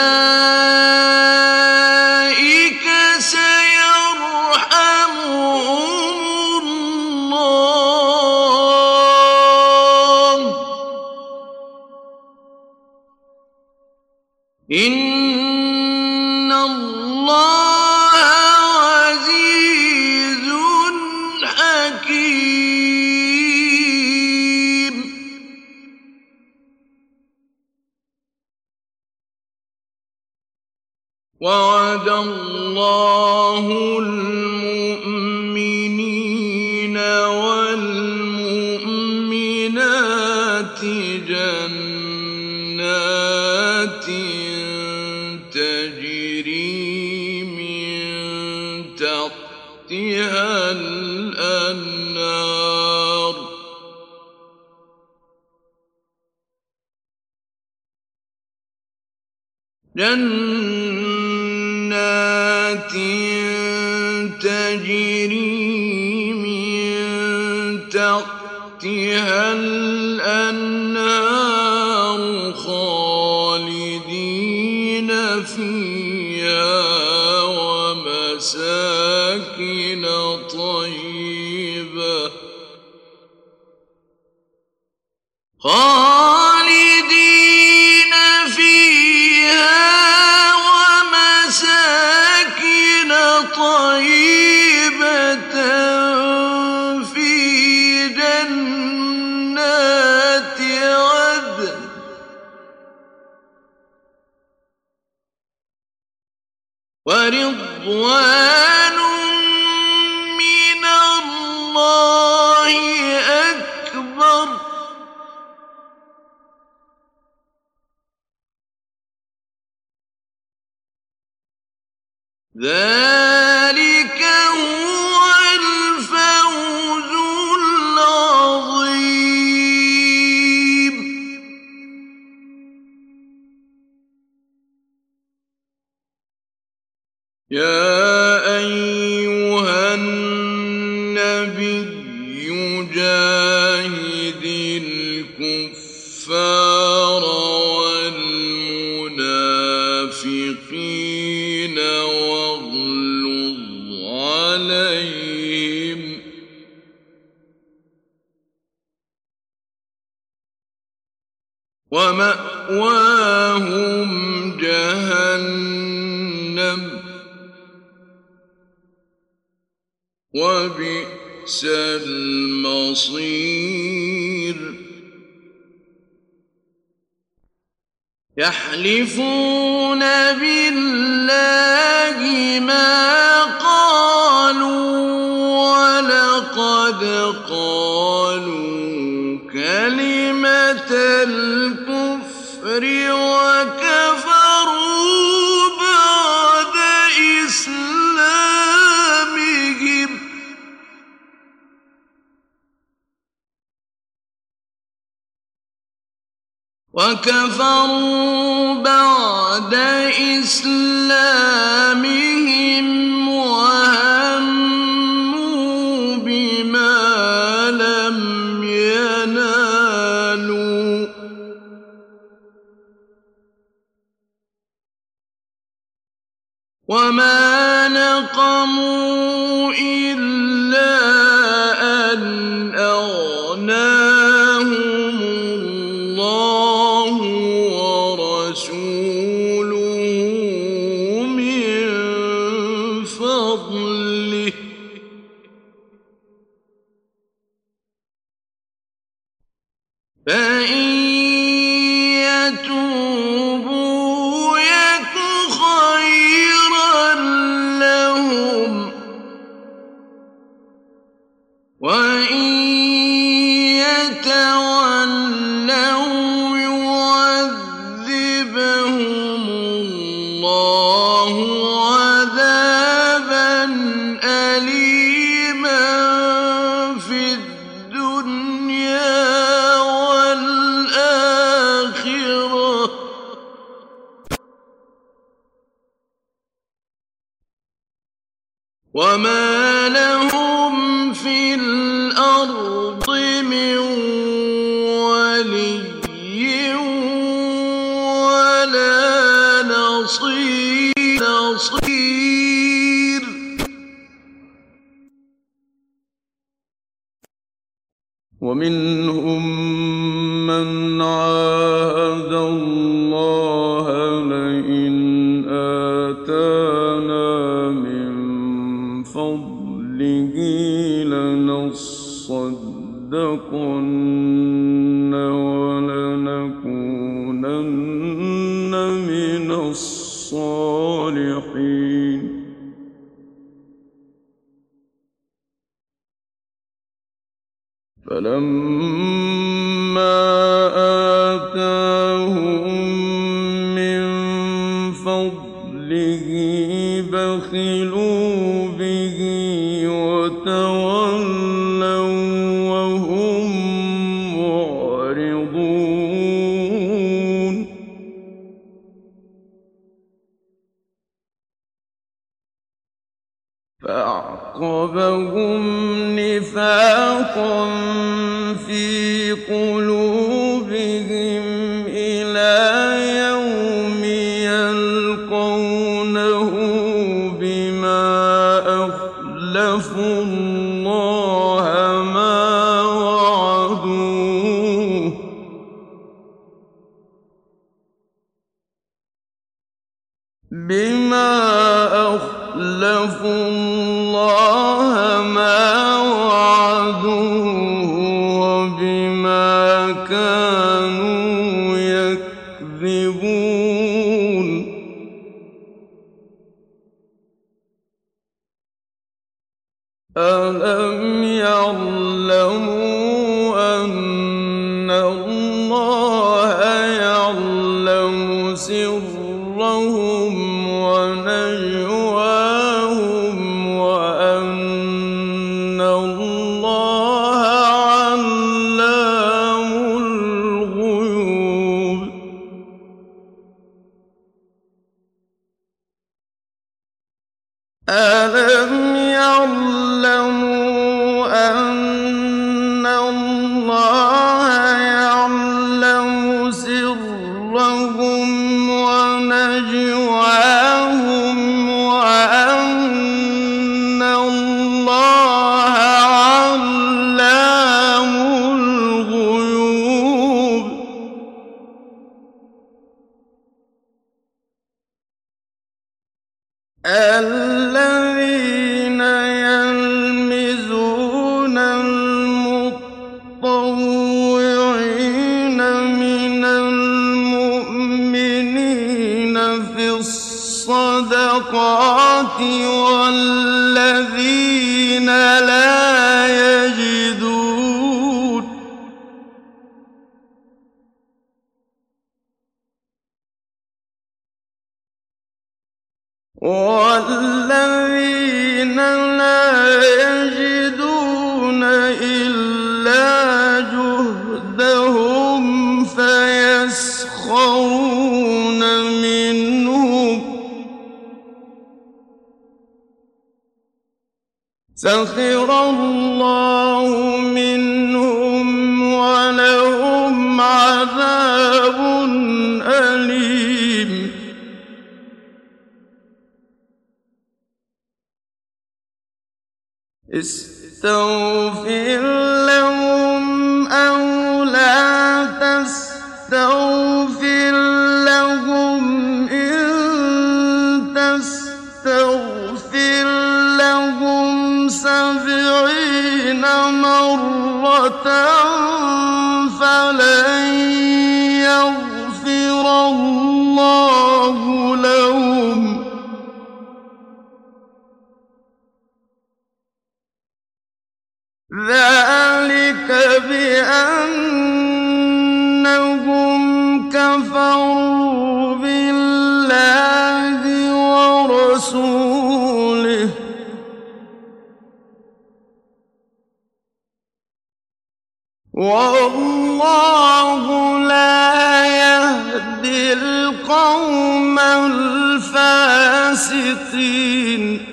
أولئك سيرحمهم إن الله عزيز حكيم. وعد الله المؤمنين والمؤمنات جنات تجري من تحتها الأنهار جنات تجري من تحتها الأنهار خالدين فيها ومساكن طيبة خالدين فيها ومساكن طيبة في جنات عدن ورضوان من الله أكبر ذلك هو الفوز العظيم. يا أيها النبي جاهد الكفار والمنافقين واغلظ عليهم ومأواهم جهنم وبئس المصير. يحلفون بالله ما قالوا ولقد قالوا كلمة الكفر وكفروا بعد إسلامهم وهموا بما لم ينالوا وما نقموا إلا أن أغناهم الله ورسوله من فضله فإن يتوبوا يك خيرا لهم وإن يتولوا يعذبهم الله عذابا أليما في الدنيا والآخرة وما لهم في الأرض من ولي ولا نصير. ومنهم من عاهد الله لئن لنصدقن ولنكونن من الصالحين فلما آتاهم من فضله بخلوا به وتولوا وهم معرضون فأعقبهم نفاقا في قلوبهم إلى يوم يلقونه بما أخلفوا الله ما وعدوه وبما كانوا يكذبون ألم يعلموا أن الله يعلم سرهم ونجواهم وأن الله علام الغيوب ألم يعلموا أن الله يعلم سرهم ونجواهم وأن الله علام الغيوب الذين يلمزون المطوعين من المؤمنين في الصدقات والذين لا يجدون إلا جهدهم فيسخرون منهم سخر الله منهم ولهم عذاب أليم استغفر لهم أو لا تستغفر لهم إن تستغفر لهم 70 مرة فلن يغفر الله لهم ذلك بأنهم كفروا بالله ورسوله والله لا يهدي القوم الفاسقين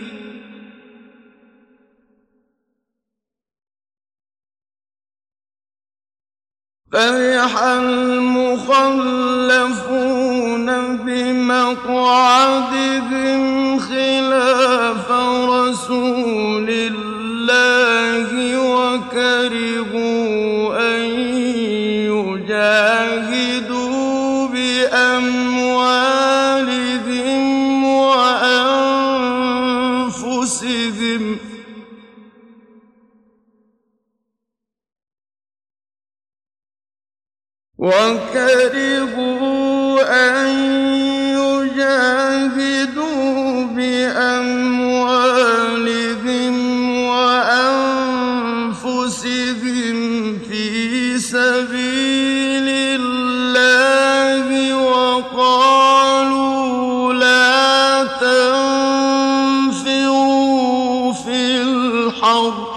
فرح المخلفون بمقعدهم خلاف رسول الله وكرهوا أن يجاهدوا بأموالهم وأنفسهم وكرهوا أن يجاهدوا بأموالهم وأنفسهم في سبيل الله وقالوا لا تنفروا في الحرب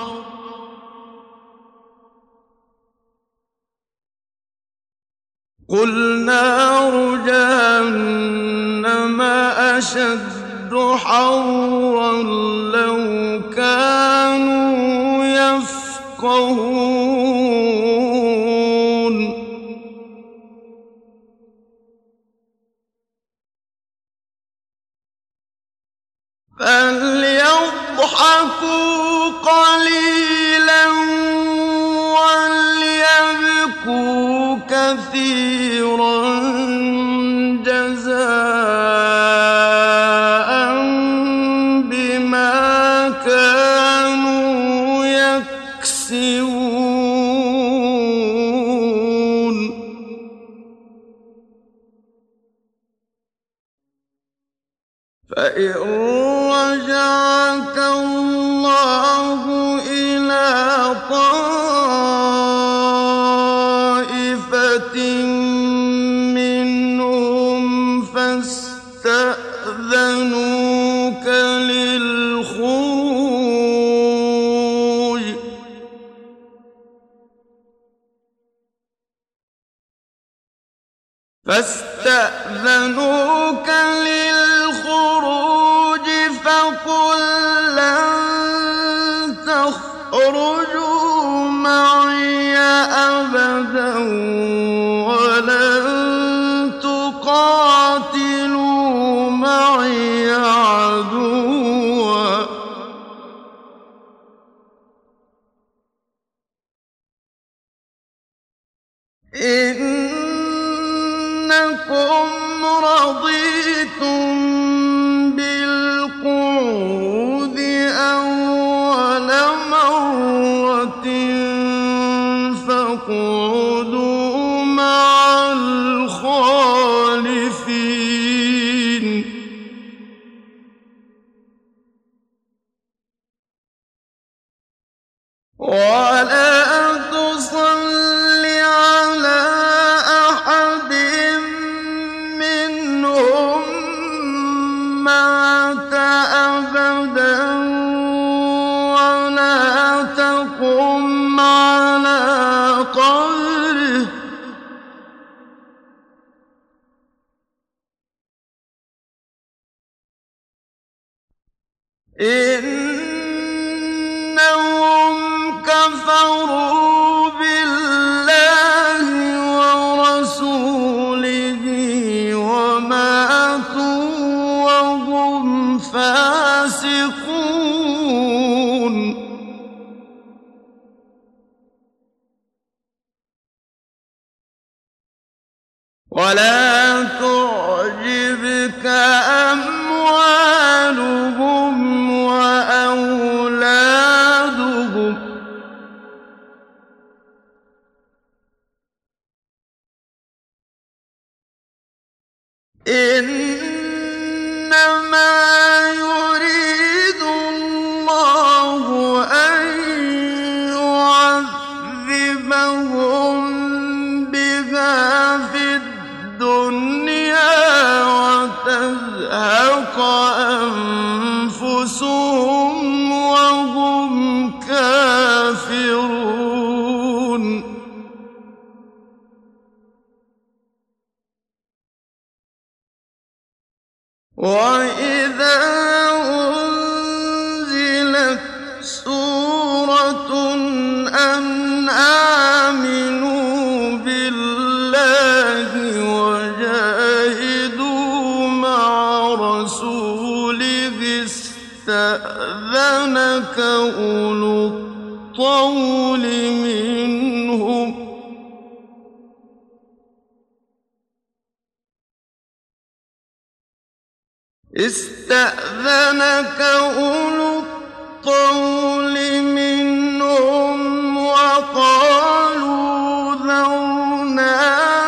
قل نار جهنم أشد حرا لو كانوا يفقهون فليضحكوا قليلا وليبكوا كثيرا جزاء بما كانوا يكسبون فإن رجعك الله إلى طائفة منهم فاستأذنوك للخروج فقل لن تخرجوا معي أبدا ولن تقاتلوا معي عدوا إنكم رضيتم بالقعود أول مرة فاقعدوا مع الخالفين ولا تصل على أحد منهم مات أبدا ولا تقم على قبره إنهم كفروا بالله ورسوله وماتوا وهم فاسقون ولا تعجبك أموالهم وأولادهم إنما يريد الله أن يعذبهم بها في الدنيا وتزهق أنفسهم وهم كافرون وإذا أنزلت سورة أن آمنوا بالله وجاهدوا مع رسوله استأذنك أولو الطول منهم وقالوا ذرنا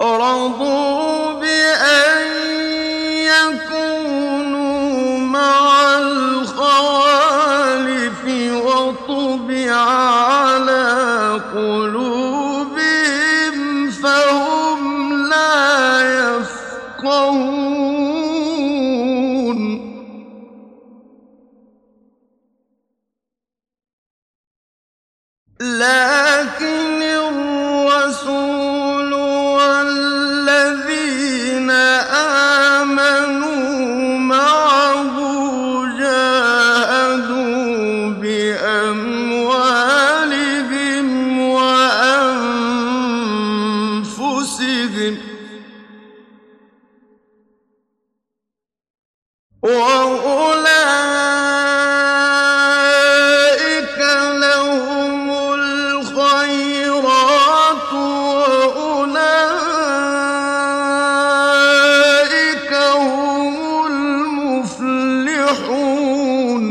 رَضُوا بِأَن يَكُونُوا مَعَ الْخَوَالِفِ وَطُبِعَ عَلَىٰ قُلُوبِهِمْ فَهُمْ لَا يَفْقَهُونَ لَٰكِنِ الرَّسُولُ وَالَّذِينَ آمَنُوا مَعَهُ جَاهَدُوا بِأَمْوَالِهِمْ وَأَنفُسِهِمْ ۚ وَأُولَٰئِكَ لَهُمُ الْخَيْرَاتُ وَأُولَٰئِكَ هُمُ الْمُفْلِحُونَ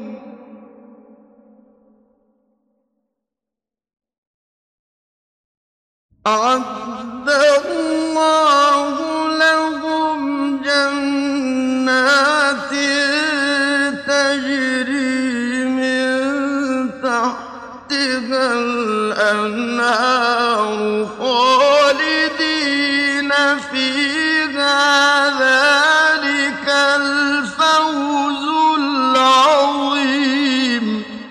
أَعَدَّ اللَّهُ لَهُمْ جَنَّاتٍ تَجْرِي مِن تَحْتِهَا الْأَنْهَارُ خَالِدِينَ فِيهَا ۚ ذَٰلِكَ الْفَوْزُ الْعَظِيمُ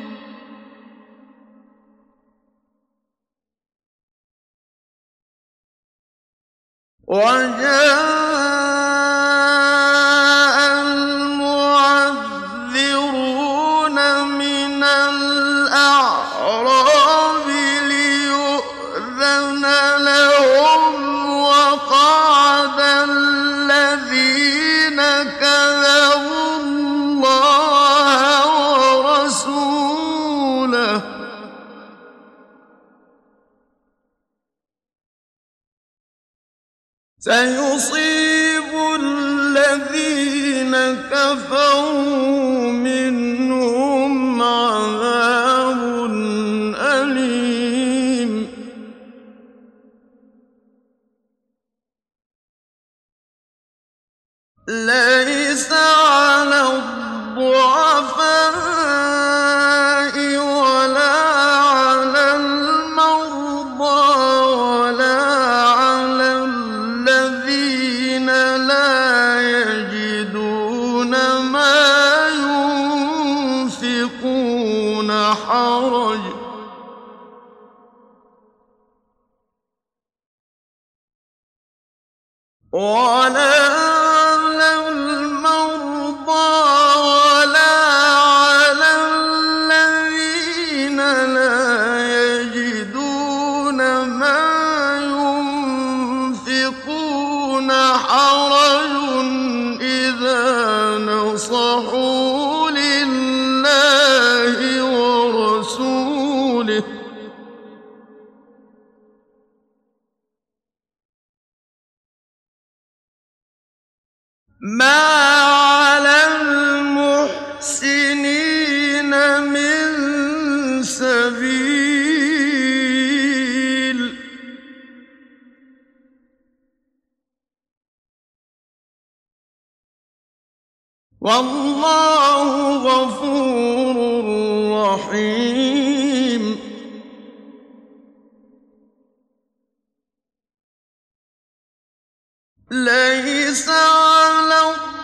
وَجَاءَ الْمُعَذِّرُونَ مِنَ الْأَعْرَابِ لِيُؤْذَنَ لَهُمْ وَقَعَدَ الَّذِينَ كَذَبُوا اللَّهَ وَرَسُولَهُ ۚ سَيُصِيبُ الَّذِينَ كَفَرُوا مِنْهُمْ عَذَابٌ أَلِيمٌ لَيْسَ عَلَى الضُّعَفَاءِ وَلَا عَلَى الْمَرْضَىٰ وَلَا عَلَى الَّذِينَ لَا يَجِدُونَ مَا يُنفِقُونَ حَرَجٌ ۗ وَلَا عَلَى الْمَرْضَىٰ وَلَا عَلَى الَّذِينَ لَا يَجِدُونَ مَا يُنفِقُونَ حَرَجٌ إِذَا نَصَحُوا لِلَّهِ وَرَسُولِهِ ۚ مَا عَلَى الْمُحْسِنِينَ مِن سَبِيلٍ ۚ وَاللَّهُ غَفُورٌ رَّحِيمٌ لَيْسَ عَلَى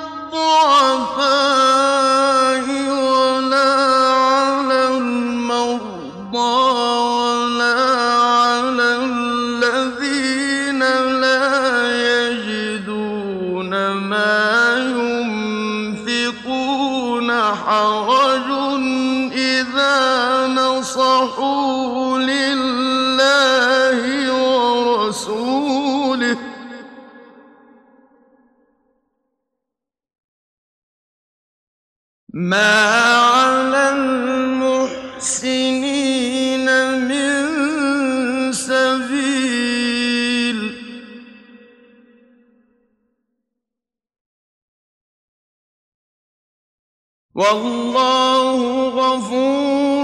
الضُّعَفَاءِ وَلَا عَلَى الْمَرْضَىٰ وَلَا عَلَى الَّذِينَ لَا يَجِدُونَ مَا يُنفِقُونَ حَرَجٌ إِذَا نَصَحُوا لِلَّهِ وَرَسُولِهِ ۚ مَا عَلَى الْمُحْسِنِينَ مِن سَبِيلٍ ۚ وَاللَّهُ غَفُورٌ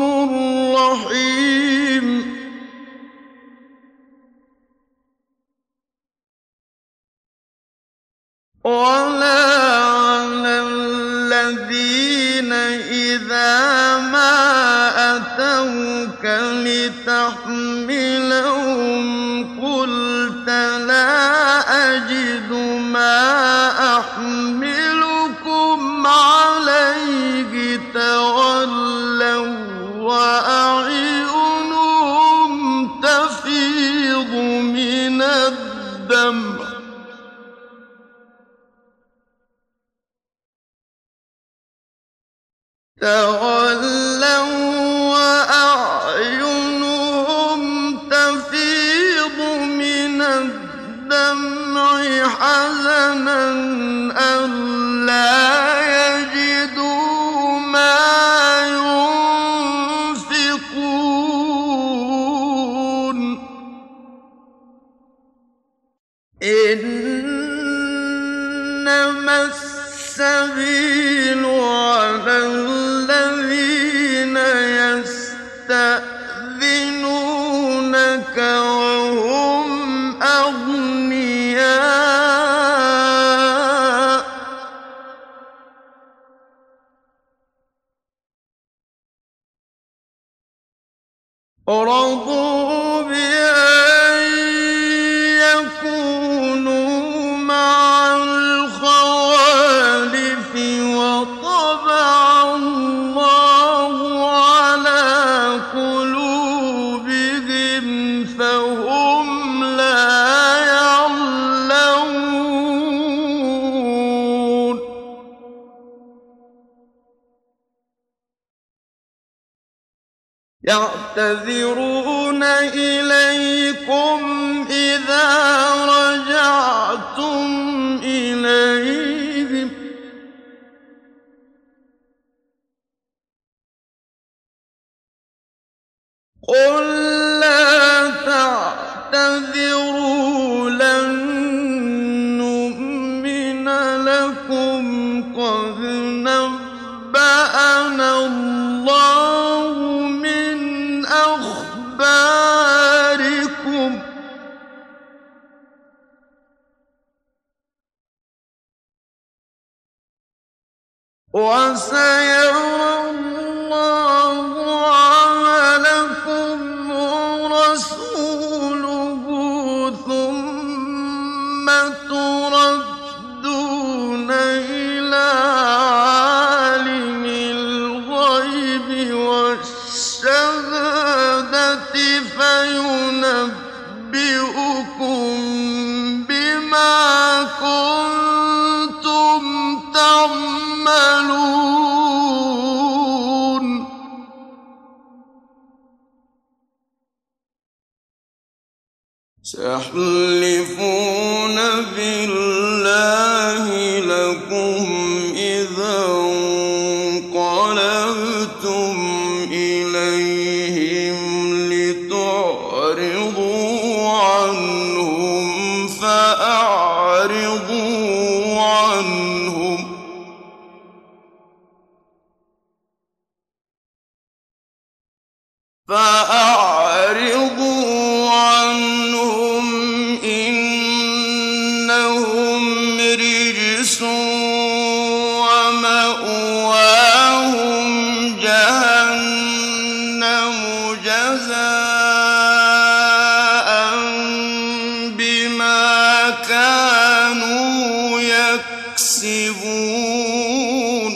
رَّحِيمٌ ولا على الذين إذا ما أتوك لتحملهم قلت لا أجد ما أحملكم عليه تولوا وأعينهم تفيض من الدمع حزنا ألا يجدوا ما ينفقون إنما السبيل على الذين يستأذنونك وهم أغنياء رضوا بأن يكونوا مع الخوالف وطبع الله على قلوبهم فهم لا يعلمون يعتذرون إليكم إذا رجعتم إليهم قل لا تعتذروا لن نؤمن لكم قد نبأنا الله من أخباركم وسيرى الله عملكم ورسوله ثم تردون إلى عالم الغيب والشهادة فينبئكم بما كنتم تعملون سيحلفون بالله لكم إذا انقلبتم إليهم لتعرضوا عنهم فأعرضوا عنهم إنهم رجس ومأواهم جهنم جزاء بما كانوا يكسبون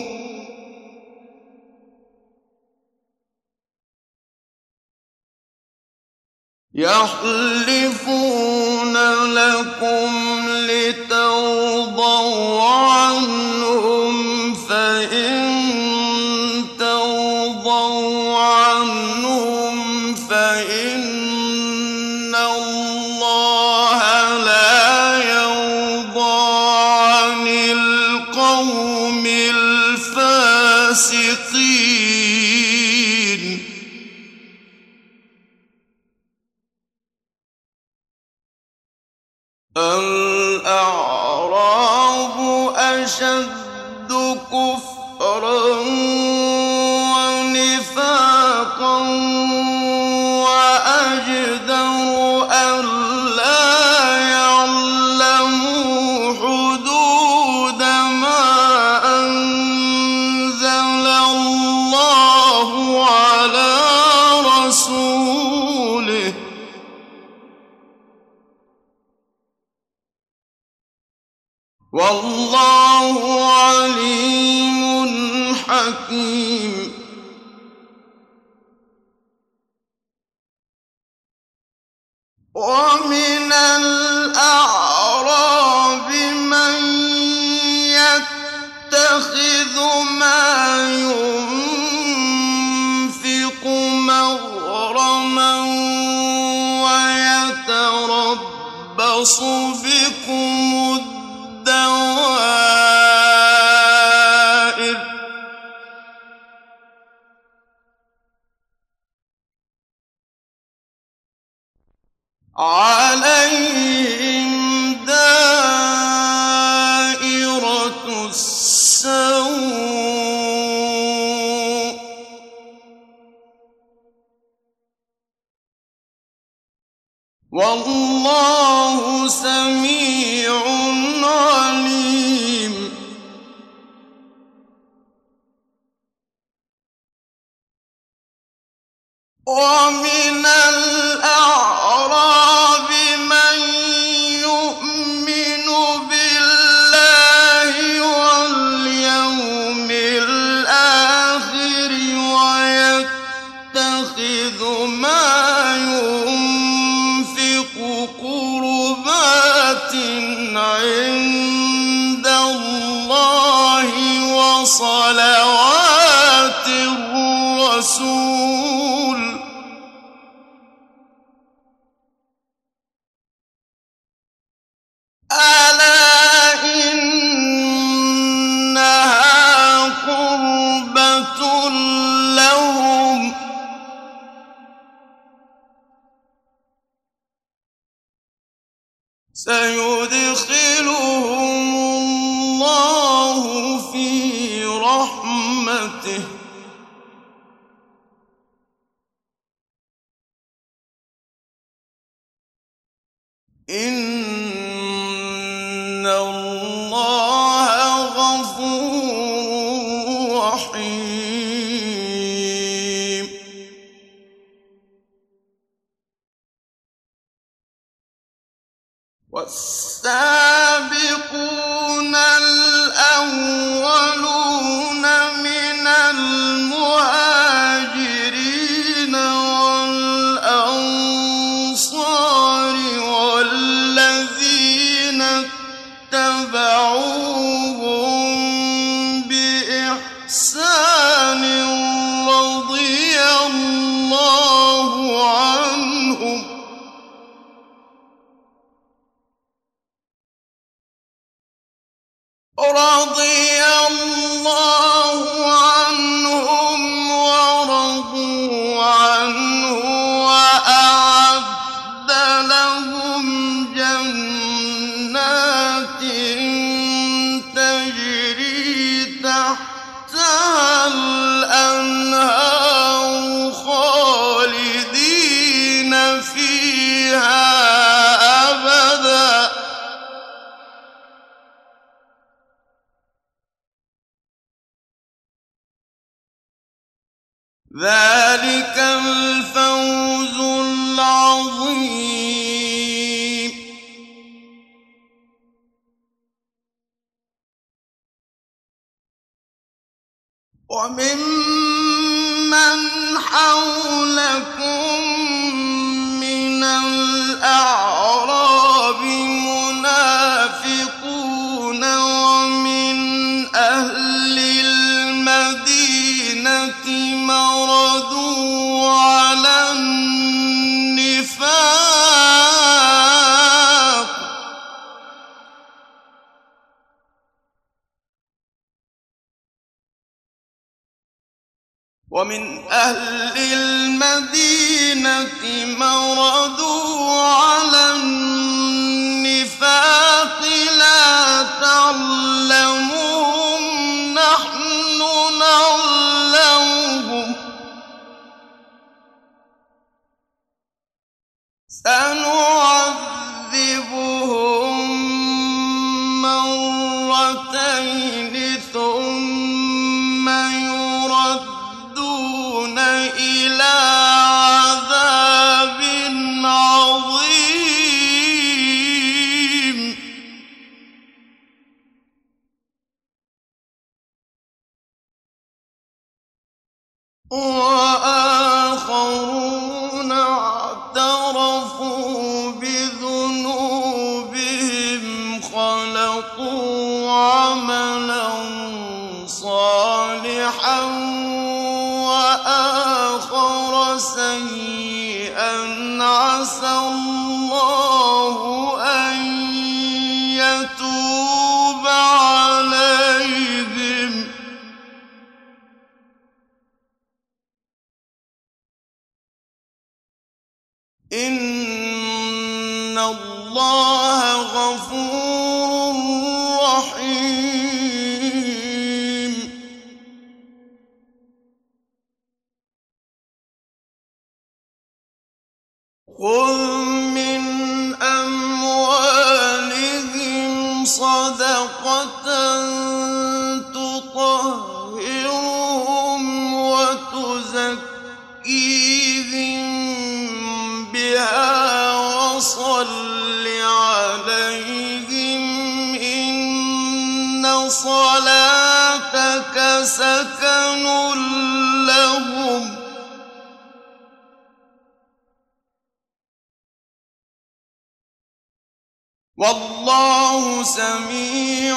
يحلفون لكم لترضوا عنهم فإن ترضوا عنهم فإن الله لا يرضى عن القوم الفاسقين الأعراب أشد كفرا ونفاقا وأجدر ألا يعلموا حدود والله عليم حكيم. ومن الأعراب من يتخذ ما ينفق مغرما ويتربص بكم الدوائر عليهم دائرة السوء والله سميع عليم. ومن الأعراب من يؤمن بالله واليوم الآخر ويتخذ ما ينفق قربات عند الله وصلوات الرسول ألا إنها قربة لهم سيدخلهم الله في رحمته إن الله غفور رحيم. والسابقون الأولون من المهاجرين والأنصار والذين اتبعوهم بإحسان رضي الله عنهم ورضوا عنه وأعد لهم جنات تجري تحتها الأنهار خالدين فيها أبدا ذلك الفوز العظيم. وممن حولكم من الأعراب منافقون ومن أهل المدينة مردوا على النفاق لا تعلمهم نحن نعلمهم سنعذبهم مرتين ثم يردون إلى عذاب عظيم بذنوبهم خلطوا عملا صالحا وآخر سيئا عسى الله أن يتوب عليهم إن الله غفور رحيم. خذ من أموالهم صدقة تطهرهم وتزكيهم بها وصل عليهم إن صلاتك سكن لهم والله سميع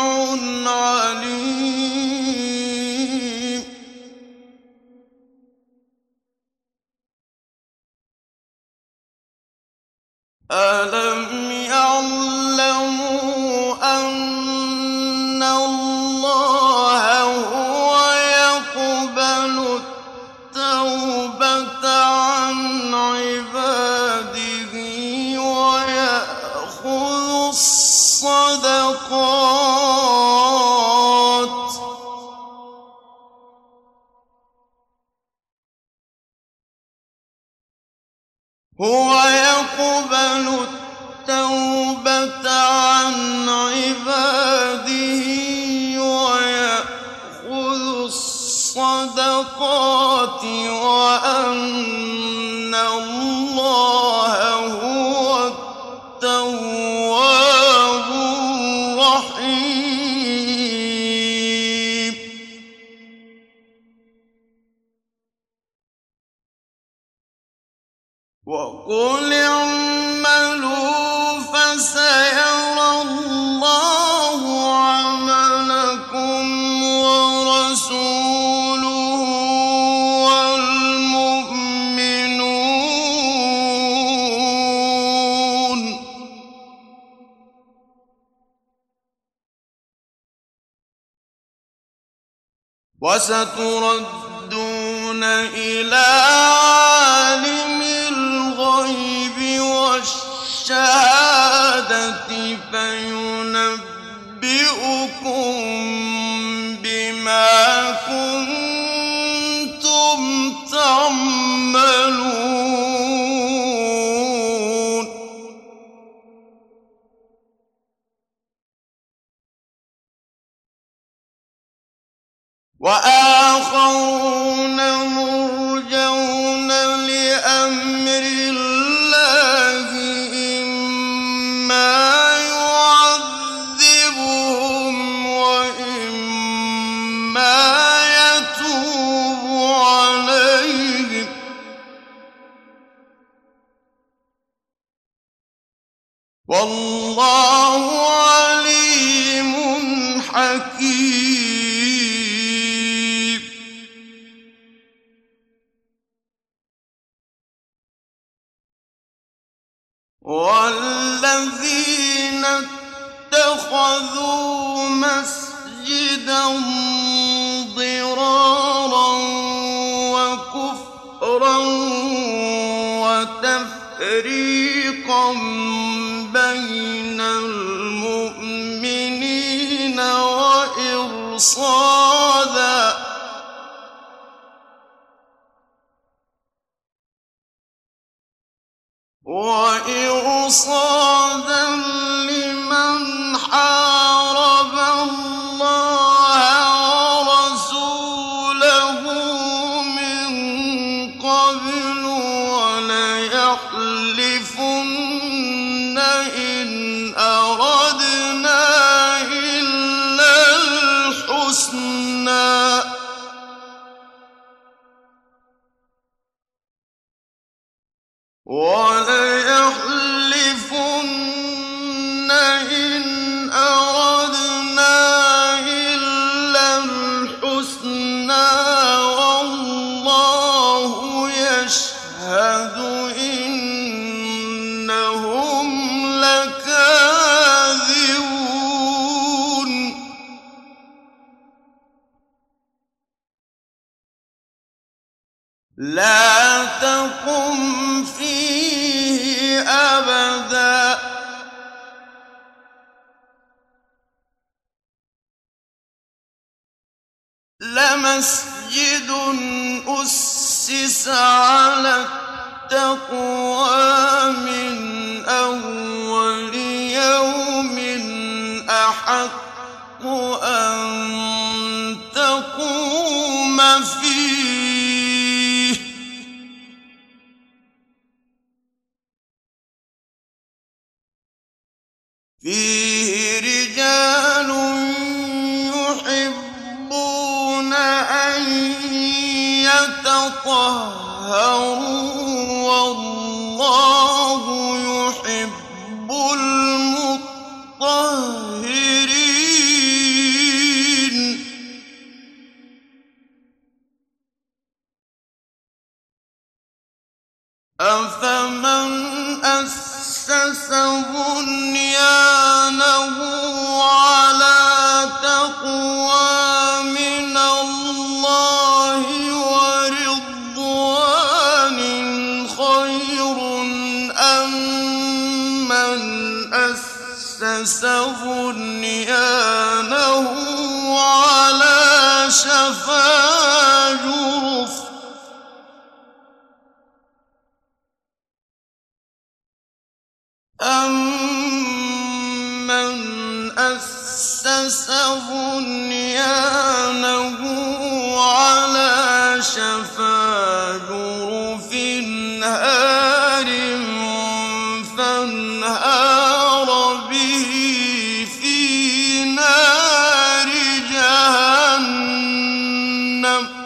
عليم. ألم يعلموا أن الله هو يقبل التوبة عن عباده ويأخذ الصدقات هو يقبل التوبة عن عباده ويأخذ الصدقات وأن الله هو التواب الرحيم. وقل اعملوا فسيرى الله عملكم ورسوله والمؤمنون وستردون إلى عالم الغيب والشهادة فينبئكم بما كنتم تعملون. وآخرون مرجون لأمر الله إما يعذبهم وإما يتوب عليهم والله عليم حكيم. والذين اتخذوا مسجدا ضرارا وكفرا وتفريقا بين المؤمنين وإرصادا لمن حارب الله ورسوله من قبل وليحلفن إن أردنا إلا الحسنى وليحلفن لا تقم فيه أبدا لمسجد أسس على التقوى من أول يوم أحق أن تقوم فيه فيه رجال يحبون أن يتطهروا والله يحب المطهرين أفمن أسس بنيانه على تقوى من الله ورضوان خير أم من أسس بنيانه على شفا جرف أَمَّنْ أَسَّسَ بُنْيَانَهُ عَلَىٰ شَفَا جُرُفٍ هَارٍ فَانْهَارَ بِهِ فِي نَارِ جَهَنَّمَ ۗ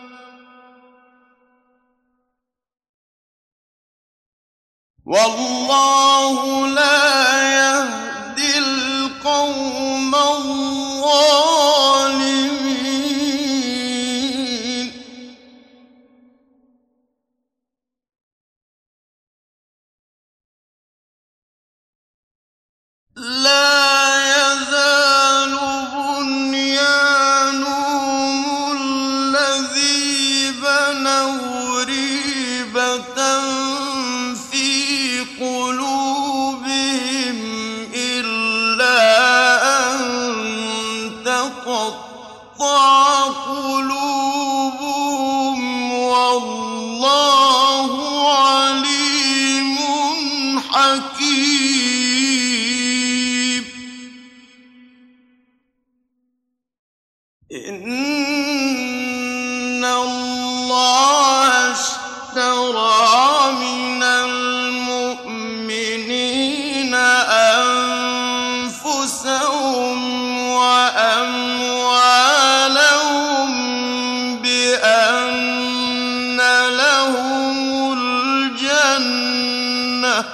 والله لا يهدي القوم الظالمين لا يزال بنيانهم الذي بنوا ريبة قلوبهم إلا أن تقطع قلوبهم والله عليم حكيم إن الله اشترى من المؤمنين أنفسهم وأموالهم بأن لهم الجنة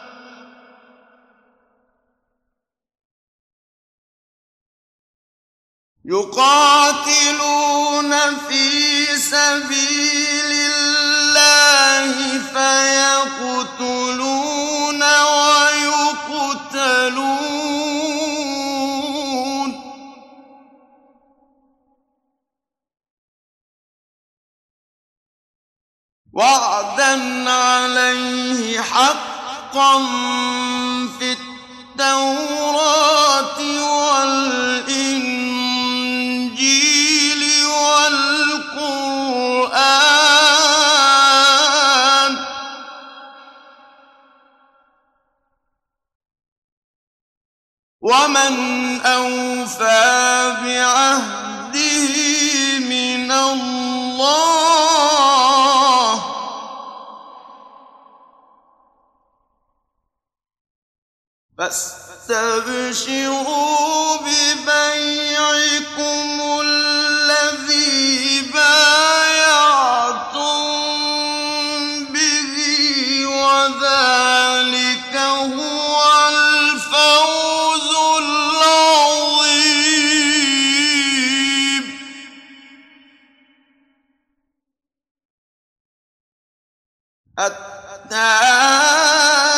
يقاتلون في سبيل الله فيقتلون ويقتلون وعدا عليه حقا في التوراة والإنجيل والقرآن ومن أوفى بعهده من الله فاستبشروا ببيعكم الذي بايعتم به وذلك هو الفوز العظيم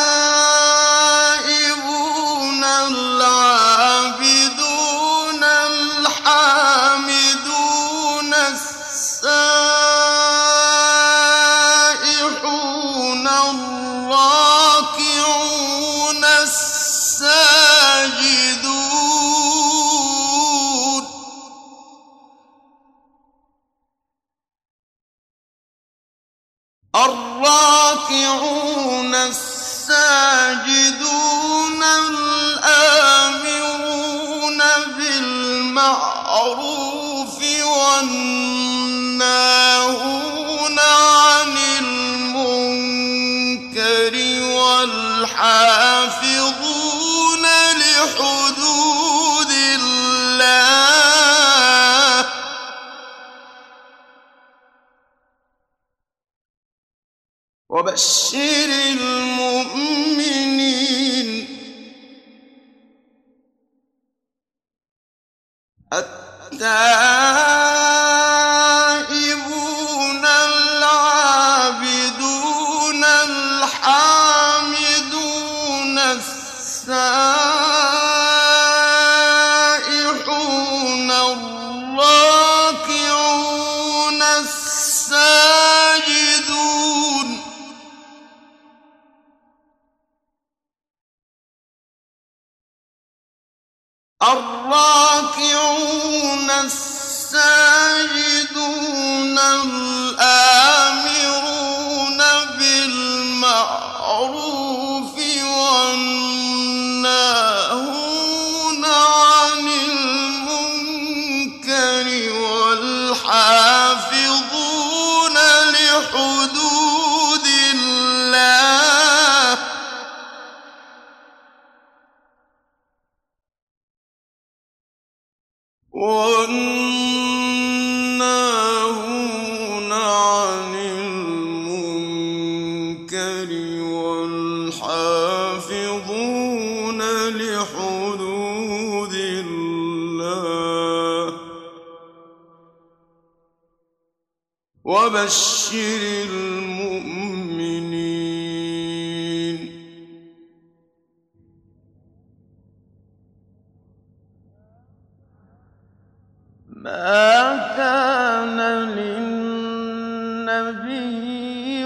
التائبون العابدون الساجدون الآمرون بالمعروف والناهون عن المنكر والحافظون لحدود الله وبشر المؤمنين التائبون العابدون الحامدون السائحون الراكعون الساجدون الراكعون الساجدون الآمرون بالمعروف والناهون عن المنكر والحافظون لحدود الله والناهون عن المنكر والحافظون لحدود الله وبشر المؤمنين ما كان للنبي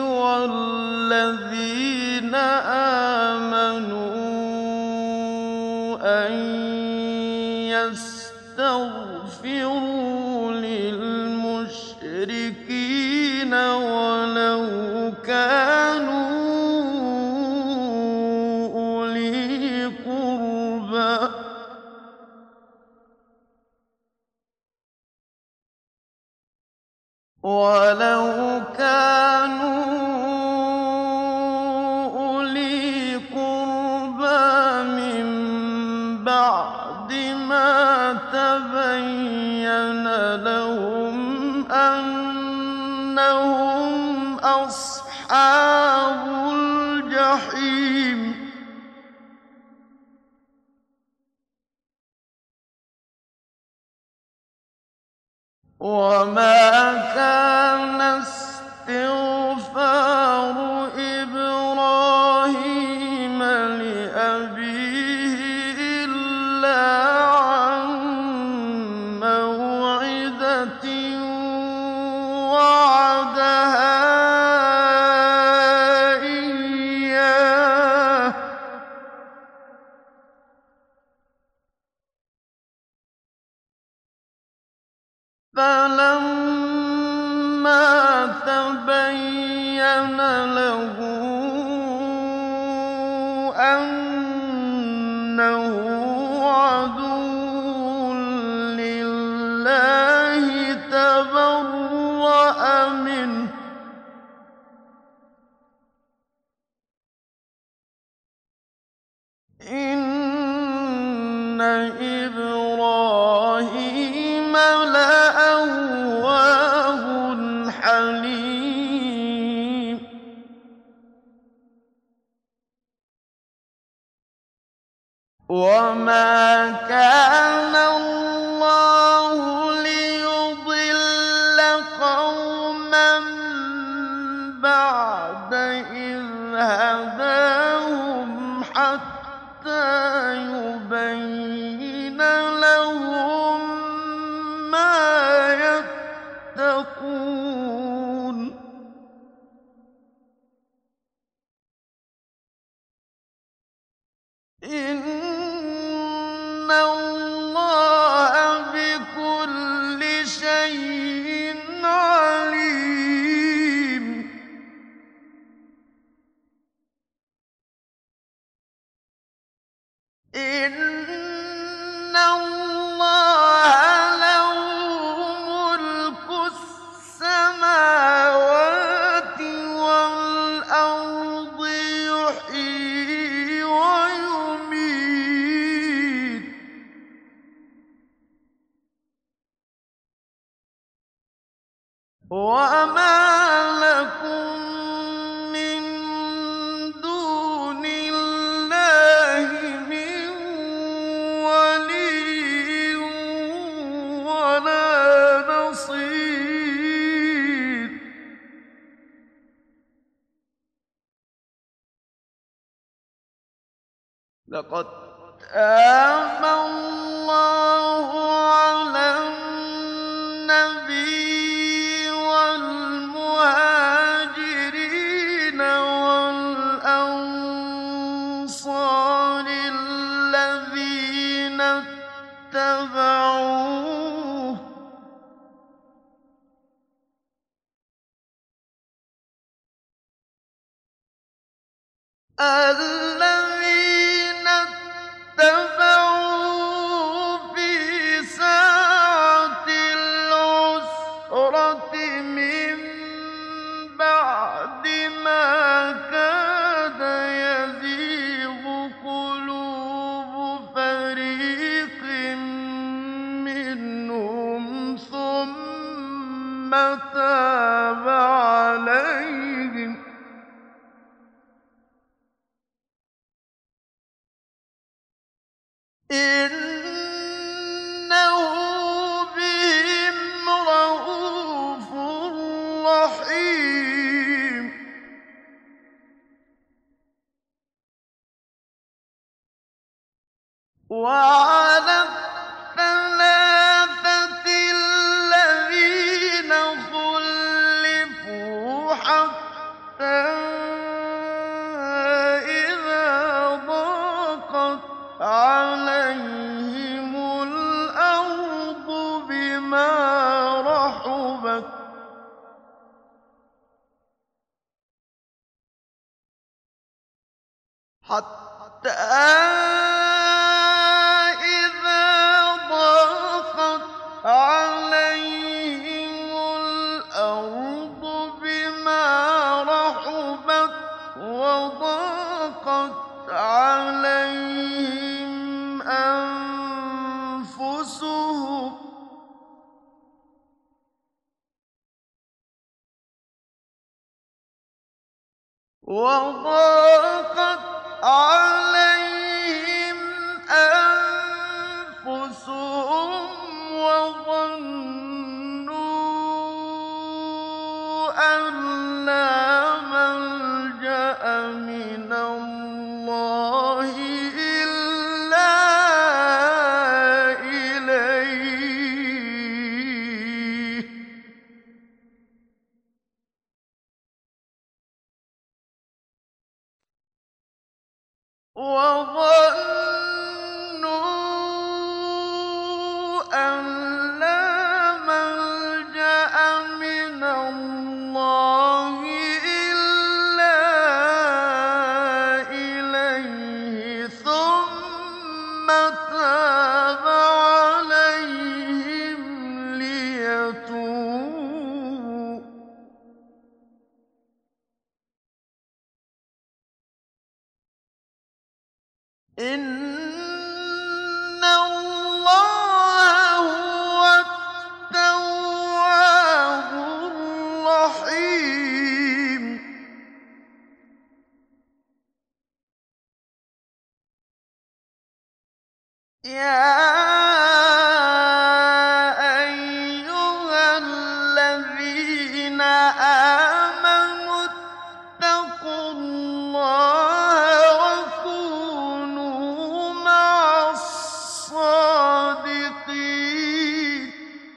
والذين آمنوا أن يستغفروا للمشركين ولو كانوا أولي قربى من بعد ما تبين لهم أنهم أصحاب الجحيم وما كان استغفار إبراهيم لأبيه إلا عن موعدة وعدها إياه فلما تبين له أنه عدو لله تبرأ منه إن إبراهيم لأواه حليم وما كان الله ليضل قوما بعد إذ هداهم حتى يبين لهم ما يتقون إن الله بكل شيء عليم إِنَّ اللَّهَ لَهُ مُلْكُ السَّمَاوَاتِ وَالْأَرْضِ يُحْيِي وَيُمِيتُ ۚ وَمَا لَكُم مِّن دُونِ اللَّهِ مِن وَلِيٍّ وَلَا نَصِيرٍ لَّقَدْ تَابَ اللَّهُ عَلَى النَّبِيِّ وَالْمُهَاجِرِينَ وَالْأَنصَارِ الَّذِينَ اتَّبَعُوهُ فِي سَاعَةِ الْعُسْرَةِ مِن بَعْدِ مَا كَادَ يَزِيغُ قُلُوبُ فَرِيقٍ مِّنْهُمْ ثُمَّ تَابَ عَلَيْهِمْ ۚ إِنَّهُ بِهِمْ رَءُوفٌ رَّحِيمٌ وَعَلَى الثَّلَاثَةِ الَّذِينَ خُلِّفُوا حَتَّىٰ إِذَا ضَاقَتْ عَلَيْهِمُ الْأَرْضُ بِمَا رَحُبَتْ وَضَاقَتْ عَلَيْهِمْ أَنفُسُهُمْ وَظَنُّوا أَن لَّا مَلْجَأَ مِنَ اللَّهِ إِلَّا إِلَيْهِ ۚ وَظَنُّوا أَن لَّا مَلْجَأَ مِنَ اللَّهِ إِلَّا إِلَيْهِ ثُمَّ تَابَ عَلَيْهِمْ لِيَتُوبُوا ۚ إِنَّ اللَّهَ هُوَ التَّوَّابُ الرَّحِيمُ يَا أَيُّهَا الَّذِينَ آمَنُوا اتَّقُوا اللَّهَ وَكُونُوا مَعَ الصَّادِقِينَ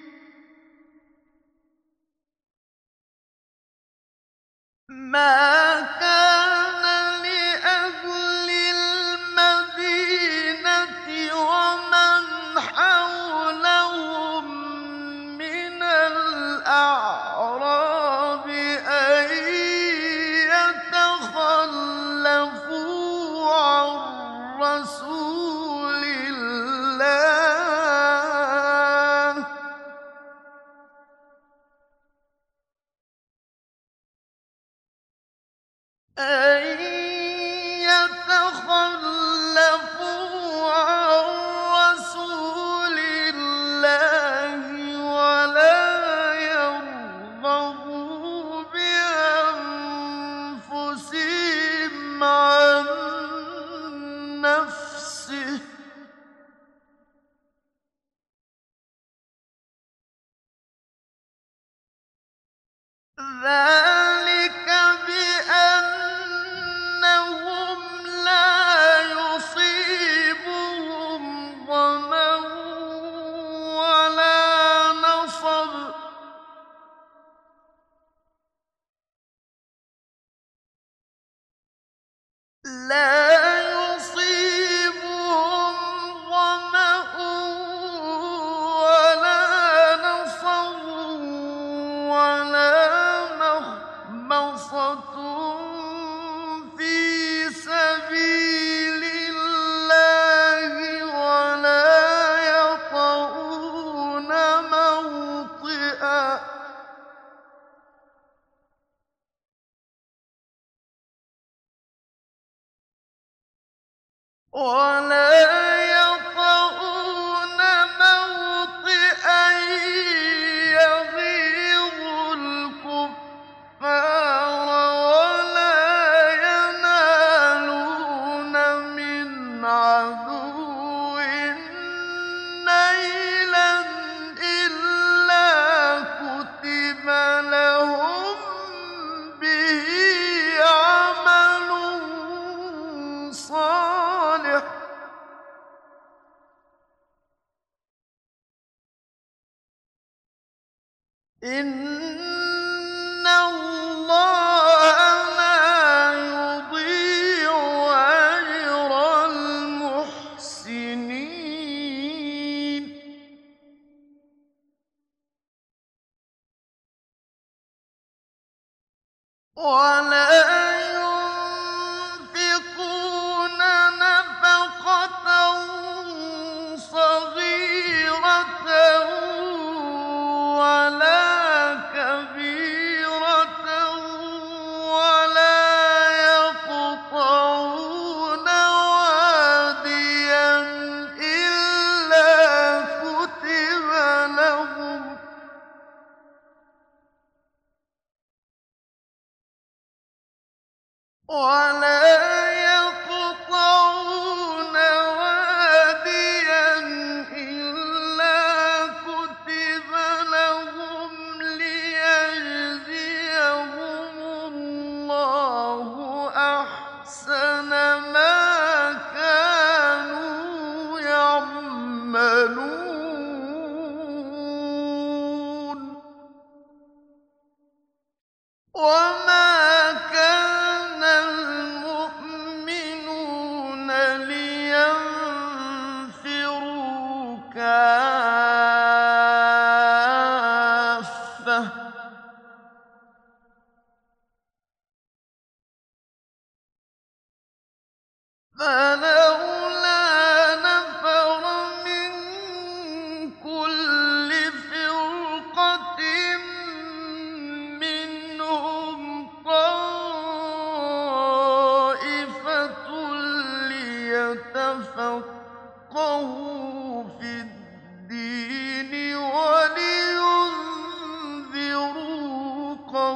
مَا كَانَ لِأَهْلِ الْمَدِينَةِ وَمَنْ حَوْلَهُم ذَٰلِكَ بِأَنَّهُمْ لَا يُصِيبُهُمْ ظَمَأٌ وَلَا نَصَبٌ وَلَا مَخْمَصَةٌ فِي سَبِيلِ اللَّهِ وَلَا يَطَئُونَ مَوْطِئًا يَغِيظُ الْكُفَّارَ وَلَا يَنَالُونَ مِنْ عَدُوٍّ نَيْلًا إِلَّا كُتِبَ لَهُم بِهِ عَمَلٌ صَالِحٌ ۚ إِنَّ اللَّهَ لَا يُضِيعُ أَجْرَ الْمُحْسِنِينَ وَلَا يُنفِقُونَ نَفَقَةً صَغِيرَةً وَلَا كَبِيرَةً وَلَا يَقْطَعُونَ وَادِيًا إِلَّا كُتِبَ لَهُمْ لِيَجْزِيَهُمُ اللَّهُ أَحْسَنَ مَا كَانُوا يَعْمَلُونَ وَمَا كَانَ الْمُؤْمِنُونَ لِيَنفِرُوا كَافَّةً ۚ فَلَوْلَا نَفَرَ مِن كُلِّ فِرْقَةٍ مِّنْهُمْ طَائِفَةٌ لِّيَتَفَقَّهُوا فِي الدِّينِ وَلِيُنذِرُوا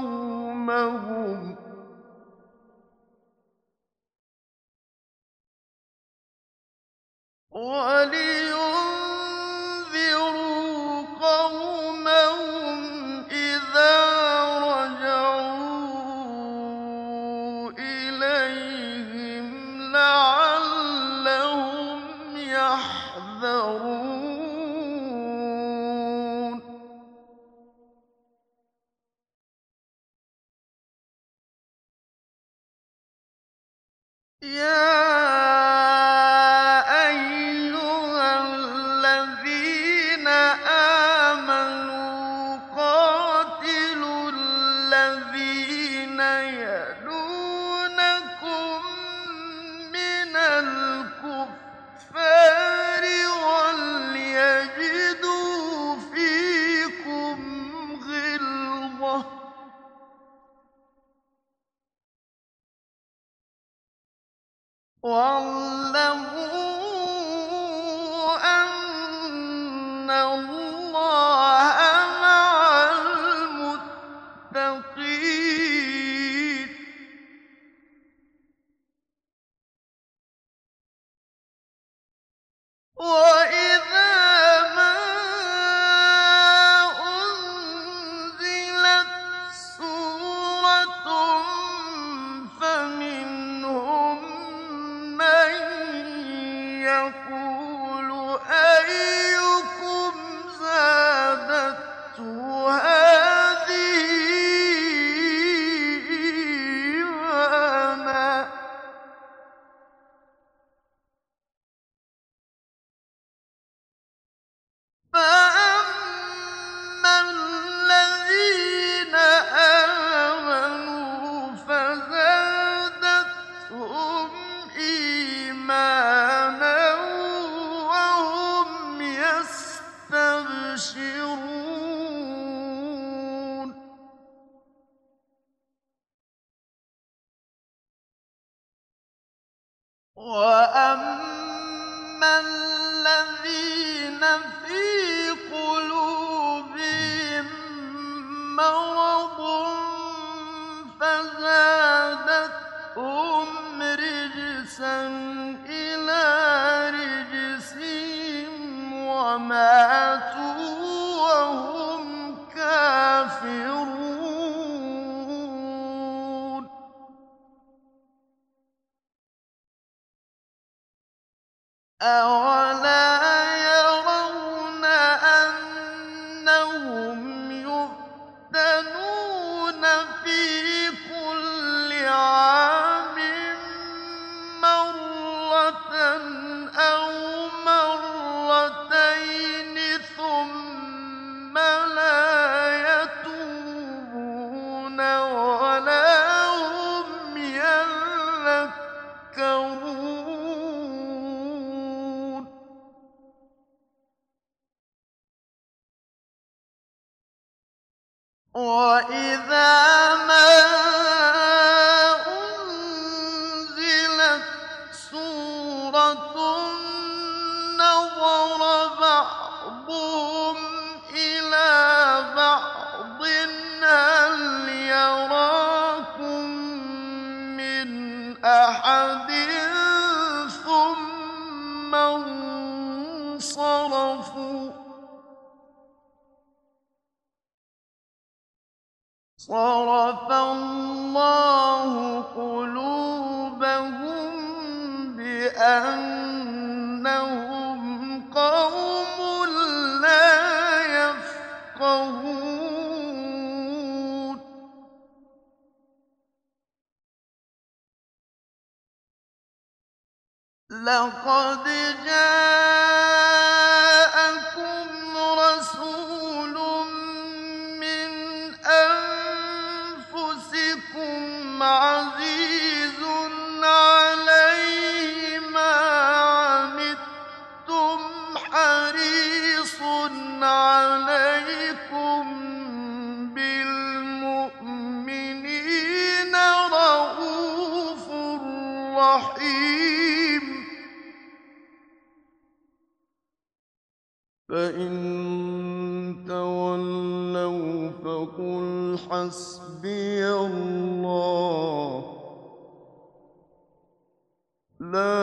قَوْمَهُمْ إِذَا رَجَعُوا إِلَيْهِمْ لَعَلَّهُمْ يَحْذَرُونَ يَا أَيُّهَا فَأَمَّا الَّذِينَ فِي قُلُوبِهِم مَّرَضٌ فَزَادَتْهُمْ رِجْسًا إِلَىٰ رِجْسِهِمْ وَمَاتُوا وَهُمْ كَافِرُونَ أَوَلَا يَرَوْنَ أَنَّهُمْ يُفْتَنُونَ فِي كُلِّ عَامٍ مَّرَّةً أَوْ مَرَّتَيْنِ ثُمَّ لَا يَتُوبُونَ وَلَا هُمْ يَذَّكَّرُونَ وَإِذَا مَا أُنزِلَتْ سُورَةٌ نَّظَرَ بَعْضُهُمْ إِلَىٰ بَعْضٍ هَلْ يَرَاكُم مِّنْ أَحَدٍ ثُمَّ انصَرَفُوا ۚ صَرَفَ اللَّهُ قُلُوبَهُم بِأَنَّهُمْ قَوْمٌ لَّا يَفْقَهُونَ لَقَدْ جَاءَكُمْ رَسُولٌ مِّنْ أَنفُسِكُمْ عَزِيزٌ عَلَيْهِ مَا عَنِتُّمْ حَرِيصٌ عَلَيْكُم بِالْمُؤْمِنِينَ رَءُوفٌ رَّحِيمٌ فَإِن تَوَلَّوْا فَقُلْ حَسْبِيَ اللَّهُ لَا